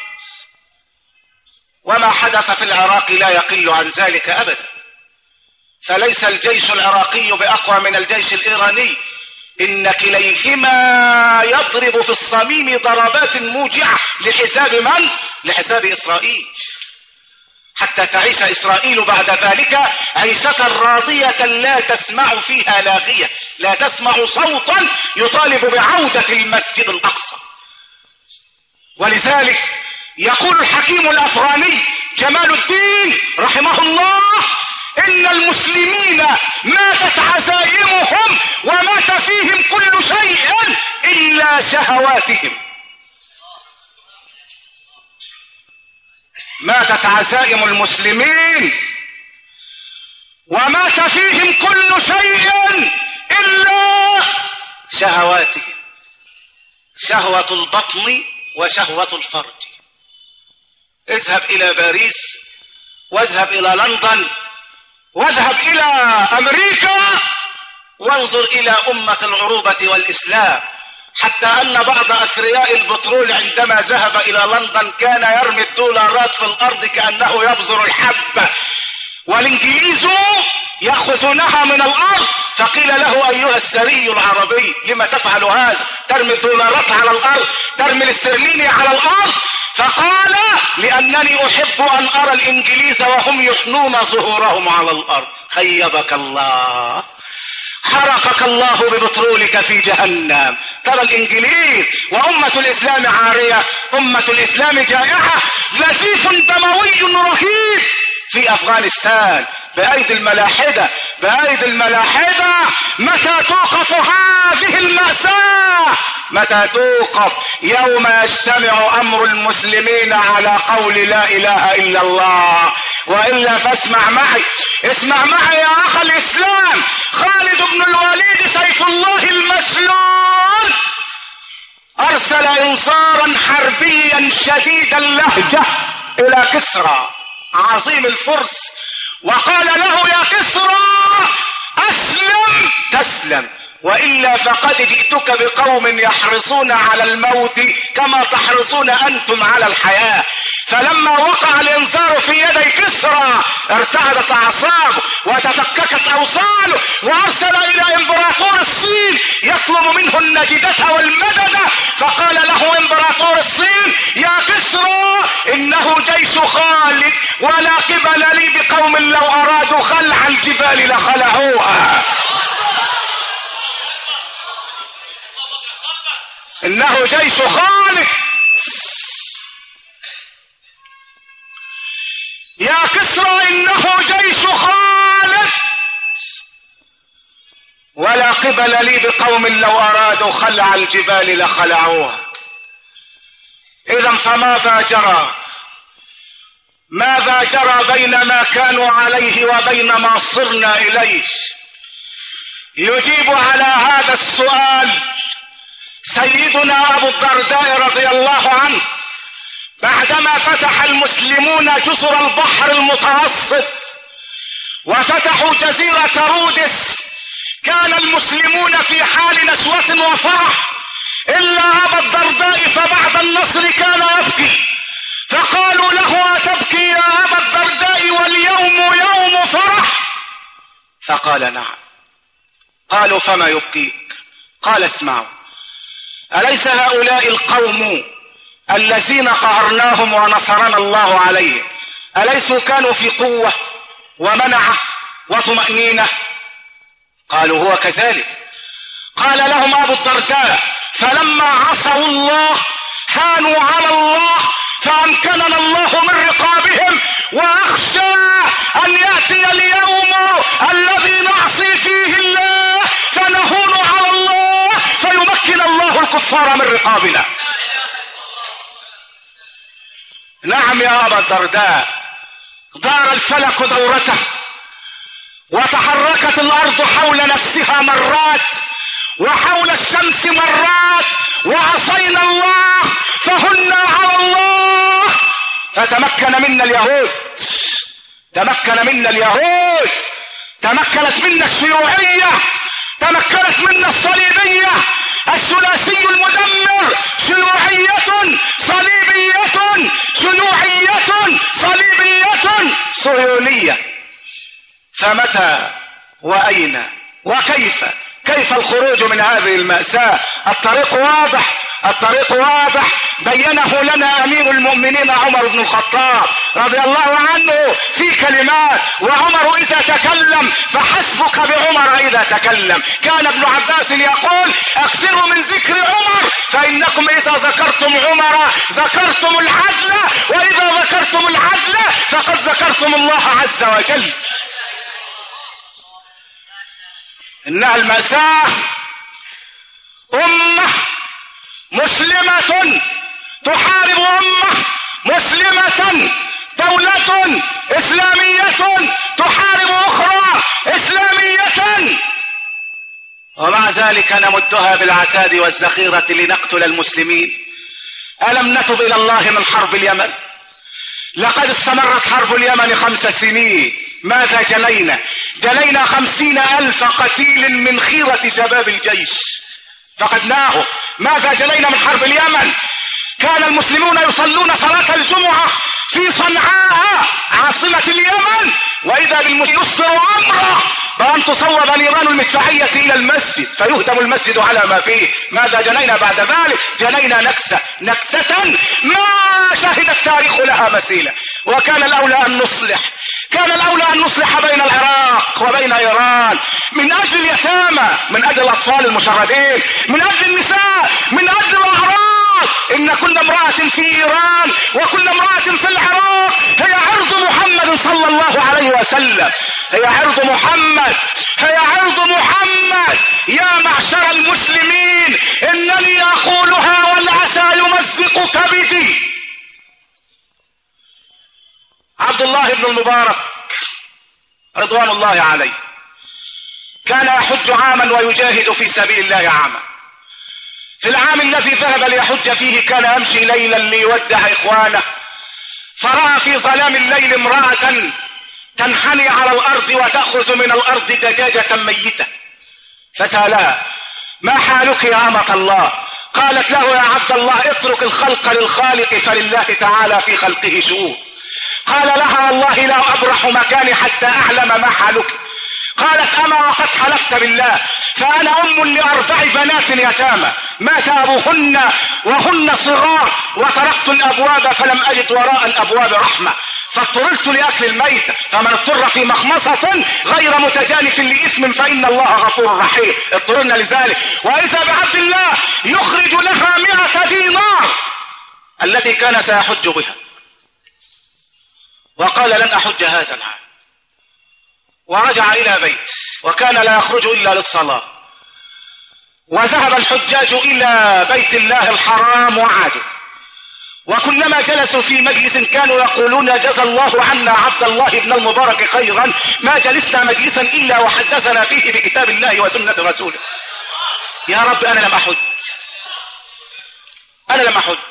وما حدث في العراق لا يقل عن ذلك أبدا. فليس الجيش العراقي بأقوى من الجيش الإيراني إن كليهما يضرب في الصميم ضربات موجعة لحساب من؟ لحساب إسرائيل، حتى تعيش إسرائيل بعد ذلك عيشة راضية لا تسمع فيها لاغية، لا تسمع صوتا يطالب بعودة المسجد الأقصى. ولذلك يقول الحكيم الأفغاني جمال الدين رحمه الله: إن المسلمين ماتت عزائمهم ومات فيهم كل شيء إلا شهواتهم. ماتت عزائم المسلمين ومات فيهم كل شيء إلا شهواتهم، شهوة البطن وشهوة الفرج. اذهب إلى باريس، واذهب إلى لندن، واذهب إلى أمريكا، وانظر إلى أمة العروبة والإسلام، حتى أن بعض أثرياء البترول عندما ذهب إلى لندن كان يرمي الدولارات في الأرض كأنه يبذر الحب، والإنجليز يأخذونها من الأرض. فقيل له: أيها السري العربي، لما تفعل هذا؟ ترمي الدولارات على الأرض، ترمي الاسترليني على الأرض. فقال: لأنني أحب أن أرى الإنجليز وهم يحنون ظهورهم على الأرض. خيبك الله، حرقك الله ببترولك في جهنم. ترى الإنجليز وأمة الإسلام عارية، أمة الإسلام جائعة، نزيف دموي رهيب في أفغانستان بأيدي الملاحدة، بأيدي الملاحدة. متى توقف هذه المأساة؟ متى توقف؟ يوم يجتمع أمر المسلمين على قول لا إله إلا الله. وإلا فاسمع معي، اسمع معي يا أخ الإسلام. خالد بن الوليد سيف الله المسلول أرسل إنصارا حربيا شديد اللهجة إلى كسرى عظيم الفرس، وقال له: يا كسرى، أسلم تسلم، وإلا فقد جئتك بقوم يحرصون على الموت كما تحرصون أنتم على الحياة. فلما وقع الإنذار في يدي كسرى ارتعدت أعصابه وتفككت أوصاله، وأرسل إلى إمبراطور الصين يطلب منه النجدة والمدد. فقال له إمبراطور الصين: يا كسرى، إنه جيش خالد، ولا قبل لي بقوم لو أرادوا خلع الجبال لخلعوها. إنه جيش خالد. يا كسرى، إنه جيش خالد، ولا قبل لي بقوم لو أرادوا خلع الجبال لخلعوها. إذن فماذا جرى؟ ماذا جرى بين ما كانوا عليه وبين ما صرنا إليه؟ يجيب على هذا السؤال سيدنا أبو الدرداء رضي الله عنه بعدما فتح المسلمون جزر البحر المتوسط وفتحوا جزيرة رودس. كان المسلمون في حال نشوة وفرح، إلا أبا الدرداء فبعد النصر كان يبكي. فقالوا له: أتبكي يا أبا الدرداء واليوم يوم فرح؟ فقال: نعم. قالوا: فما يبكيك؟ قال: اسمعوا، أليس هؤلاء القوم الذين قهرناهم ونصرنا الله عليهم أليسوا كانوا في قوة ومنعة وطمأنينة؟ قالوا: هو كذلك. قال لهم أبو الدرداء: فلما عصوا الله هانوا على الله، فأمكننا الله من رقابهم، وأخشى أن يأتي اليوم الذي نعصي فيه الله فنهون على الله فيمكن الله الكفار من رقابنا. نعم يا أبا الدرداء، دار الفلك دورته وتحركت الأرض حول نفسها مرات وحول الشمس مرات، وعصينا الله فهنا على الله. فتمكن منا اليهود، تمكن منا اليهود، تمكنت منا الشيوعية، تمكنت منا الصليبية، الثلاثي المدمر، شيوعية صليبية، شيوعية صليبية صهيونية. فمتى وأين وكيف كيف الخروج من هذه المأساة؟ الطريق واضح، الطريق واضح، بينه لنا أمير المؤمنين عمر بن الخطاب رضي الله عنه في كلمات. وعمر إذا تكلم فحسبك بعمر إذا تكلم. كان ابن عباس يقول أكثروا من ذكر عمر فإنكم إذا ذكرتم عمر ذكرتم العدل، وإذا ذكرتم العدل فقد ذكرتم الله عز وجل. إنها المأساة أمة مسلمة تحارب أمة مسلمة، دولة إسلامية تحارب أخرى إسلامية، ومع ذلك نمدها بالعتاد والذخيرة لنقتل المسلمين. ألم نتب إلى الله من حرب اليمن؟ لقد استمرت حرب اليمن 5 سنين. ماذا جنينا؟ جنينا 50,000 قتيل من خيرة شباب الجيش فقدناه. ماذا جنينا من حرب اليمن؟ كان المسلمون يصلون صلاة الجمعة في صنعاء عاصمة اليمن، وإذا بالمسلمين يصر أمره بأن تصوب نيران المدفعية إلى المسجد فيهدم المسجد على ما فيه. ماذا جنينا بعد ذلك؟ جنينا نكسة ما شهد التاريخ لها مثيلا. وكان الأولى أن نصلح، كان الأولى أن نصلح بين العراق وبين إيران من أجل اليتامى، من أجل الأطفال المشردين، من أجل النساء، من أجل الأعراض. إن كل امرأة في إيران وكل امرأة في العراق هي عرض محمد صلى الله عليه وسلم، هي عرض محمد، هي عرض محمد. يا معشر المسلمين إنني أقولها والعسى يمزق كبدي. عبد الله بن المبارك رضوان الله عليه كان يحج عاما ويجاهد في سبيل الله عاما. في العام الذي ذهب ليحج فيه كان يمشي ليلا ليودع إخوانه، فرأى في ظلام الليل امرأة تنحني على الأرض وتأخذ من الأرض دجاجة ميتة، فسألها ما حالك يا أمة الله؟ قالت له يا عبد الله اترك الخلق للخالق فلله تعالى في خلقه شؤون. قال لها والله لا أبرح مكاني حتى أعلم ما حالك. قالت أما وقد حلفت بالله فأنا أم ل4 بنات يتامى مات أبوهن وهن صغار، وطرقت الأبواب فلم أجد وراء الأبواب رحمة، فاضطررت لأكل الميت، فمن اضطر في مخمصة غير متجانف لإثم فإن الله غفور رحيم. اضطررنا لذلك. وإذا بعبد الله يخرج لها 100 دينار التي كان سيحج بها، وقال لن أحج هذا العام، ورجع إلى بيت، وكان لا يخرج إلا للصلاة. وذهب الحجاج إلى بيت الله الحرام وعادوا، وكلما جلسوا في مجلس كانوا يقولون جزى الله عنا عبد الله بن المبارك خيرا، ما جلسنا مجلسا إلا وحدثنا فيه بكتاب الله وسنة رسوله. يا رب أنا لم أحج، أنا لم أحج،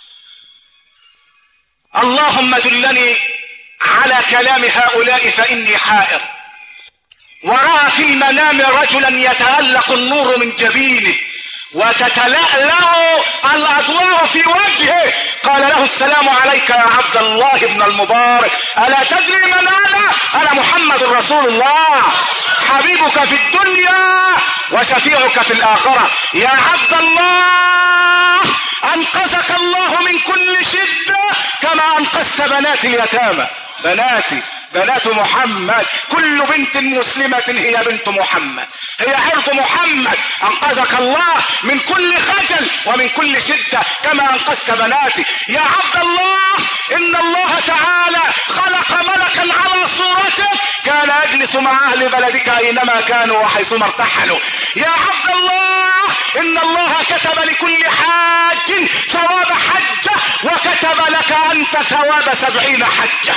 اللهم دلني على كلام هؤلاء فإني حائر. ورأى في المنام رجلا يتألق النور من جبينه وتتلألأ الأضواء في وجهه. قال له السلام عليك يا عبد الله بن المبارك، ألا تدري من أنا محمد رسول الله، حبيبك في الدنيا وشفيعك في الآخرة. يا عبد الله أنقذك الله من كل شدة كما أنقذت بنات اليتامى. بناتي بنات محمد، كل بنت مسلمة هي بنت محمد، هي عرض محمد. أنقذك الله من كل خجل ومن كل شدة كما أنقذت بناتي. يا عبد الله إن الله تعالى خلق ملكا على صورته كان يجلس مع أهل بلدك أينما كانوا وحيثما ارتحلوا. يا عبد الله إن الله كتب لكل حاج ثواب حجة وكتب لك أنت ثواب 70 حجة.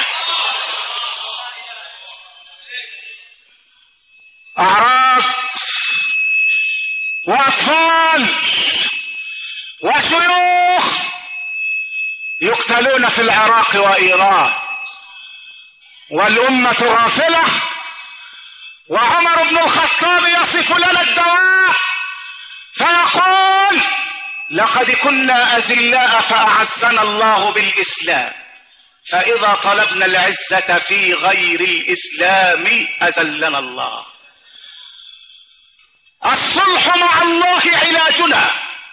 أعراض وأطفال وشيوخ يقتلون في العراق وإيران والأمة غافلة. وعمر بن الخطاب يصف لنا الدواء فيقول لقد كنا أذلاء فأعزنا الله بالإسلام، فإذا طلبنا العزة في غير الإسلام أذلنا الله. الصلح مع الله علاجنا،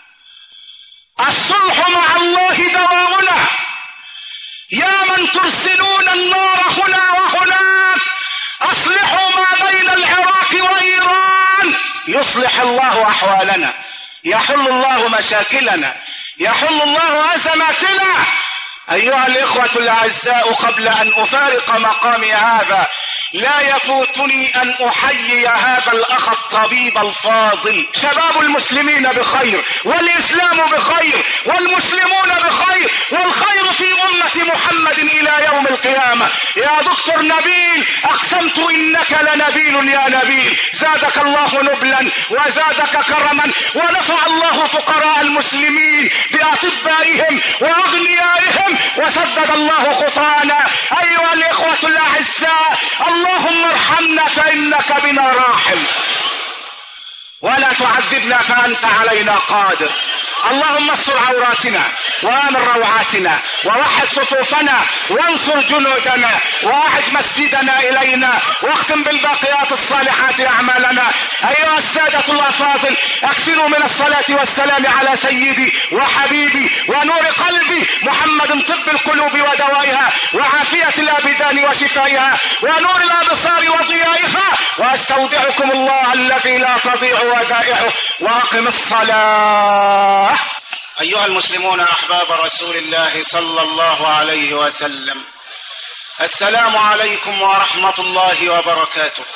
الصلح مع الله دواؤنا. يا من ترسلون النار هنا وهناك، اصلحوا ما بين العراق وإيران يصلح الله أحوالنا، يحل الله مشاكلنا، يحل الله أزماتنا. أيها الإخوة الأعزاء، قبل أن أفارق مقامي هذا لا يفوتني أن أحيي هذا الأخ الطبيب الفاضل. شباب المسلمين بخير، والإسلام بخير، والمسلمون بخير، والخير في أمة محمد إلى يوم القيامة. يا دكتور نبيل، أقسمت إنك لنبيل يا نبيل، زادك الله نبلا وزادك كرما، ونفع الله فقراء المسلمين بأطبائهم وأغنيائهم، وسدد الله خطانا. أيها الإخوة الأعزاء، اللهم ارحمنا فإنك بنا راحم، ولا تعذبنا فأنت علينا قادر. اللهم استر عوراتنا وآمن روعاتنا، ووحد صفوفنا، وانصر جنودنا، وأعد مسجدنا إلينا، واختم بالباقيات الصالحات أعمالنا. أيها السادة الأفاضل، أكثروا من الصلاة والسلام على سيدي وحبيبي ونور قلبي محمد، طب القلوب ودوائها، وعافية الأبدان وشفائها، ونور الأبصار وضيائها. وأستودعكم الله الذي لا تضيع ودائعه، وأقم الصلاة. أيها المسلمون أحباب رسول الله صلى الله عليه وسلم، السلام عليكم ورحمة الله وبركاته.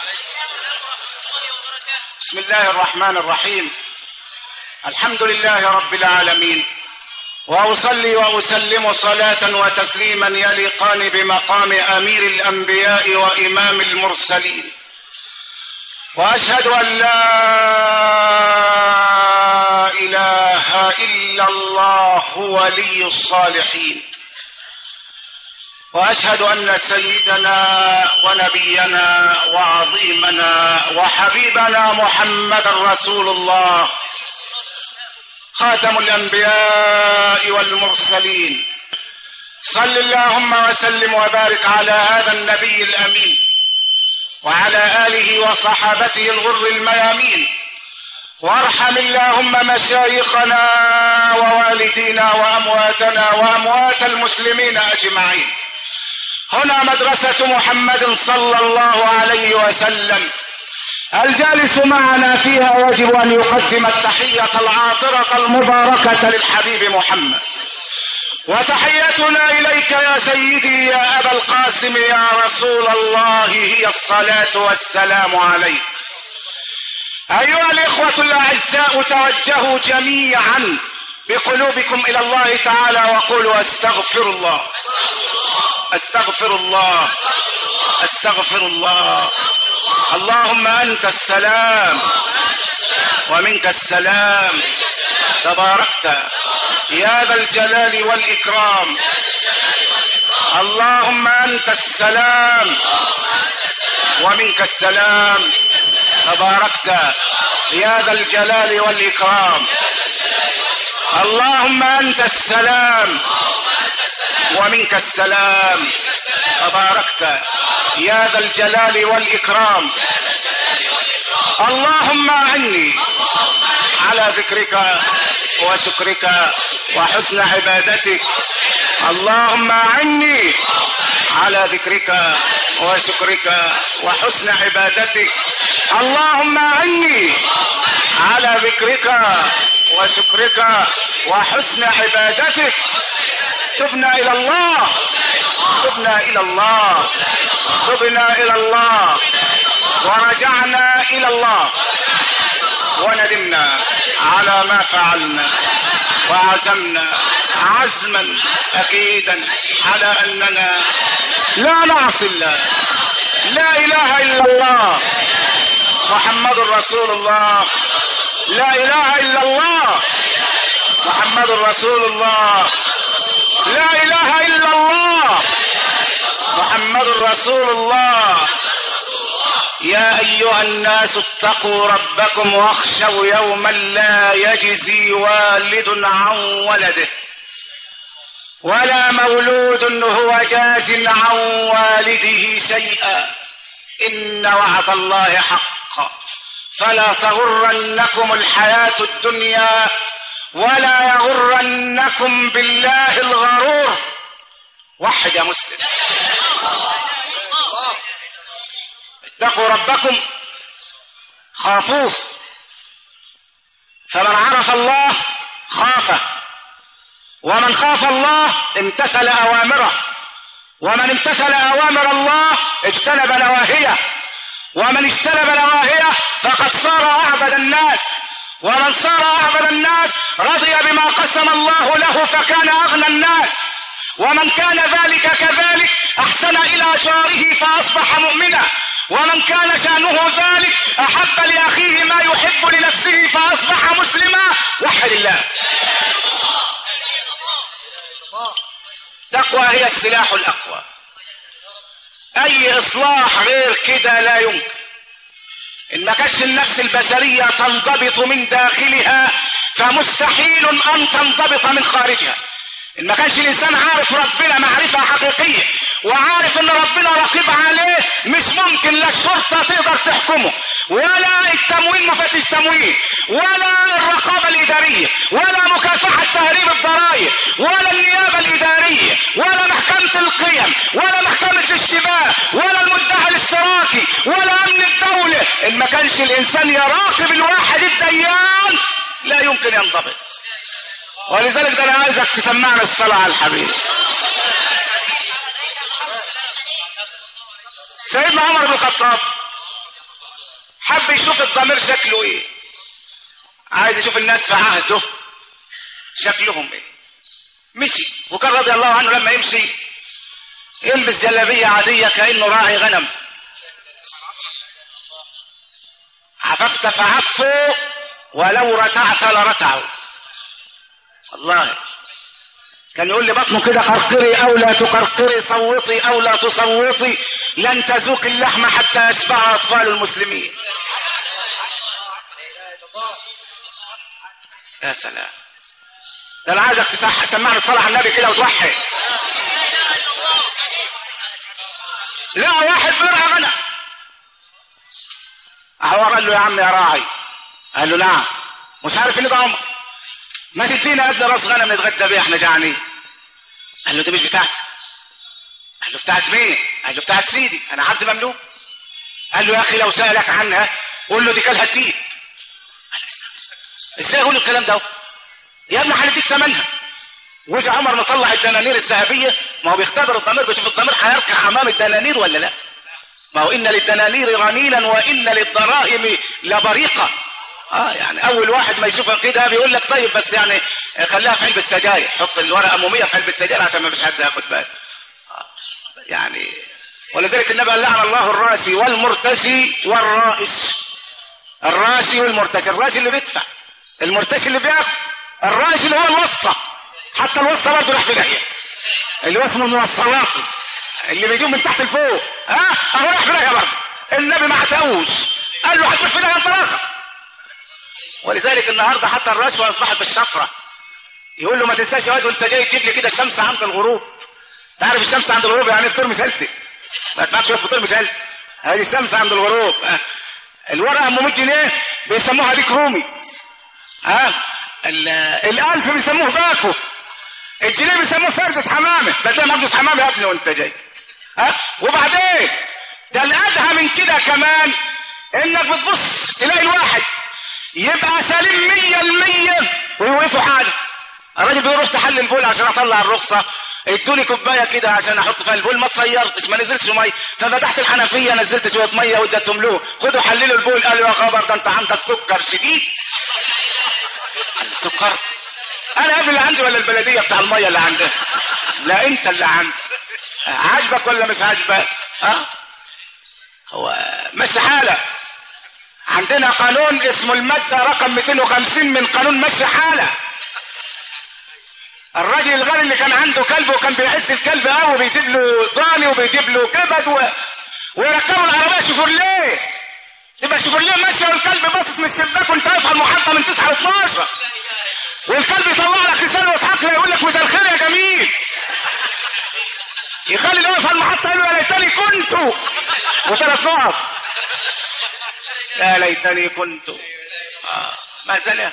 بسم الله الرحمن الرحيم، الحمد لله رب العالمين، وأصلي وأسلم صلاة وتسليما يليقان بمقام أمير الأنبياء وإمام المرسلين، وأشهد أن لا إله إلا الله ولي الصالحين، وأشهد أن سيدنا ونبينا وعظيمنا وحبيبنا محمد رسول الله، خاتم الأنبياء والمرسلين. صل اللهم وسلم وبارك على هذا النبي الأمين، وعلى آله وصحابته الغر الميامين، وارحم اللهم مشايخنا ووالدينا وأمواتنا وأموات المسلمين أجمعين. هنا مدرسة محمد صلى الله عليه وسلم، الجالس معنا فيها يجب أن يقدم التحية العاطرة المباركة للحبيب محمد، وتحيتنا إليك يا سيدي يا أبا القاسم يا رسول الله هي الصلاة والسلام عليك. أيها الإخوة الأعزاء، توجهوا جميعا بقلوبكم إلى الله تعالى وقولوا استغفر الله، استغفر الله، استغفر الله. اللهم أنت السلام ومنك السلام، تباركت يا ذا الجلال والإكرام. اللهم أنت السلام ومنك السلام، تباركت يا ذا الجلال والإكرام. اللهم أنت السلام ومنك السلام، تباركت يا ذا الجلال والإكرام. اللهم أعني على ذكرك وشكرك وحسن عبادتك. اللهم أعني على ذكرك وشكرك وحسن عبادتك. اللهم أعني على ذكرك وشكرك وحسن عبادتك. تبنا إلى الله، تبنا إلى الله، تبنا إلى الله، ورجعنا إلى الله، وندمنا على ما فعلنا، وعزمنا عزما أكيدا على أننا لا نعصي الله. لا إله إلا الله محمد رسول الله، لا إله إلا الله محمد رسول الله، لا إله إلا الله محمد رسول الله. يا أيها الناس اتقوا ربكم واخشوا يوما لا يجزي والد عن ولده ولا مولود هو جاز عن والده شيئا، إن وعد الله حق فلا تغرنكم الحياة الدنيا ولا يغرنكم بالله الغرور. وحد يا مسلم. اتقوا ربكم، خافوه، فمن عرف الله خافه، ومن خاف الله امتثل أوامره، ومن امتثل أوامر الله اجتنب نواهيه، ومن اجتنب نواهيه فقد صار أعبد الناس، ومن صار أعبد الناس رضي بما قسم الله له فكان أغنى الناس، ومن كان ذلك كذلك أحسن إلى جاره فأصبح مؤمنا، ومن كان شأنه ذلك أحب لأخيه ما يحب لنفسه فأصبح مسلما. وحد الله. تقوى هي السلاح الأقوى. أي إصلاح غير كده لا يمكن. إن ما كانتش النفس البشرية تنضبط من داخلها فمستحيل أن تنضبط من خارجها. إن ما كانش الإنسان عارف ربنا معرفة حقيقية وعارف إن ربنا رقيب عليه، مش ممكن لا الشرطة تقدر تحكمه، ولا التموين مفتش تموين، ولا الرقابة الإدارية، ولا مكافحة تهريب الضرائب، ولا النيابة الإدارية، ولا محكمة القيم، ولا محكمة الاشتباه، ولا المدعي الاشتراكي، ولا أمن الدولة. إن ما كانش الإنسان يراقب الواحد الديان لا يمكن ينضبط. ولذلك ده انا عايزك تسمعنا الصلاة على الحبيب. سيدنا عمر بن الخطاب حب يشوف الضمير شكله ايه، عايز يشوف الناس في عهده شكلهم ايه. مشي، وكان رضي الله عنه لما يمشي يلبس جلابية عادية كأنه راعي غنم. عففت فعفوا ولو رتعت لرتعوا. والله كان يقول لي بطنه كده قرقري او لا تقرقري، صوتي او لا تصوتي، لن تذوق اللحم حتى يشبع اطفال المسلمين. يا سلام، ده انا عايزك تسمعني الصلاة على النبي كده وتوحد. لا واحد بيرعى غنم، هو قال له يا عم يا راعي، قال له نعم، مش عارف ان ده عمر، ما تدينا قد راس غنم نتغدى بيه احنا جعانين. قال له دي مش بتاعتي. قال له بتاعت مين؟ قال له بتاعت سيدي، انا عبد مملوك. قال له يا اخي لو سالك عنها قول له دي كلها الدين. ازاي اقول الكلام ده؟ يا ابني هنديك ثمنها. وجه عمر مطلع الدنانير الذهبيه، ما هو بيختبر الضمير، بيشوف الضمير هيركع امام الدنانير ولا لا. ما هو ان للدنانير رنيلا وان للضرائم لبريقه. يعني اول واحد ما يشوفها كده بيقول لك طيب بس يعني خليها في علبه سجاير، حط الورقه اموميه في علبه سجاير عشان ما فيش حد ياخد باله. يعني ولذلك النبي قال لعن الله الراشي والمرتشي والرائش. الراشي والمرتشي، الراشي اللي بيدفع، المرتشي اللي بياخد، الراشي اللي هو الوصى. حتى الوصى برضه راح في داهيه، اللي هو اسمه الموصلاتي، اللي بيجيب من تحت لفوق. اهو راح في داهيه برضه. النبي ما عتقوش، قال له هتروح في داهيه انت راسك. ولذلك النهارده حتى الرشوه اصبحت بالشفره. يقول له ما تنساش يا واد وانت جاي تجيب لي كده الشمس عند الغروب. تعرف الشمس عند الغروب يعني فطور مثلث، ما تفهمش فطور مثلث، هذه الشمس عند الغروب. الورقه ام 100 جنيه بيسموها ديك رومي. الالف بيسموه باكو، الجنيه بيسموه فردة حمامه. بتلاقي مجلس حمامه يا ابني وانت جاي. وبعدين ده الادهى من كده كمان، انك بتبص تلاقي الواحد يبقى سليم 100% ويوقفوا حاجه. الراجل بيقول رحت احل البول عشان اطلع الرخصه، ادوني كوبايه كده عشان احط فيها البول، ما تصيرتش، ما نزلش ميه، ففتحت الحنفيه نزلت شويه ميه واديتهم له، خدوا حللوا البول. قالوا يا خبر ده انت عندك سكر شديد. سكر؟ انا قبل اللي عندي ولا البلديه بتاع الميه اللي عندها؟ لا انت اللي عندك. عاجبك ولا مش عاجبك؟ هو ماشي حالك. عندنا قانون اسمه المادة رقم 250 من قانون مشي حالة. الراجل الغني اللي كان عنده كلب وكان بيعز الكلب قوي، بيجيب له ضاني وبيجيب له كبد ويركبوا العربية شيفروليه. تبقى شيفروليه ماشية والكلب باصص من الشباك وانت واقف على المحطة من 9 ل 12، والكلب يطلع لك لسانه ويضحك له يقول لك مساء الخير يا جميل. يخلي اللي واقف على المحطة يقول له يا ليتني كنت، وثلاث نقط. يا ليتني كنت مثلا.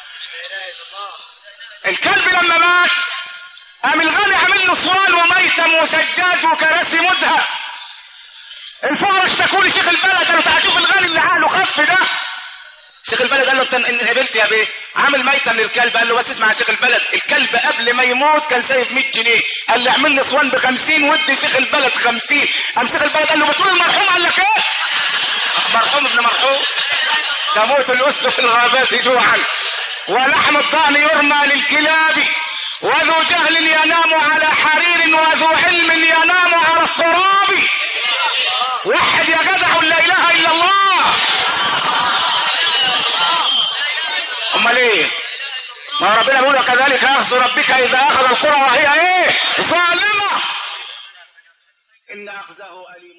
الكلب لما مات قام الغني عامل له صوان وميتم وسجاد وكراسي مدهى. الفقراء اشتكوا لي شيخ البلد، قالوا تعال شوف الغني اللي عقله خف ده. شيخ البلد قال له انت قبلت يا بيه عامل ميتم للكلب. قال له بس اسمع يا شيخ البلد، الكلب قبل ما يموت كان سايب 100 جنيه. قال لي اعمل لي صوان ب50 ودي شيخ البلد 50. قام شيخ البلد قال له بتقول المرحوم؟ قال لك ايه؟ مرحوم ابن مرحوم. تموت الأس في الغابات جوعا ولحم الضأن يرمى للكلاب، وذو جهل ينام على حرير وذو علم ينام على التراب. وحد يا جدع لا اله الا الله. امال ايه؟ ما ربنا بيقول كذلك اخذ ربك اذا اخذ القرى وهي ايه؟ ظالمه ان اخذه اليم.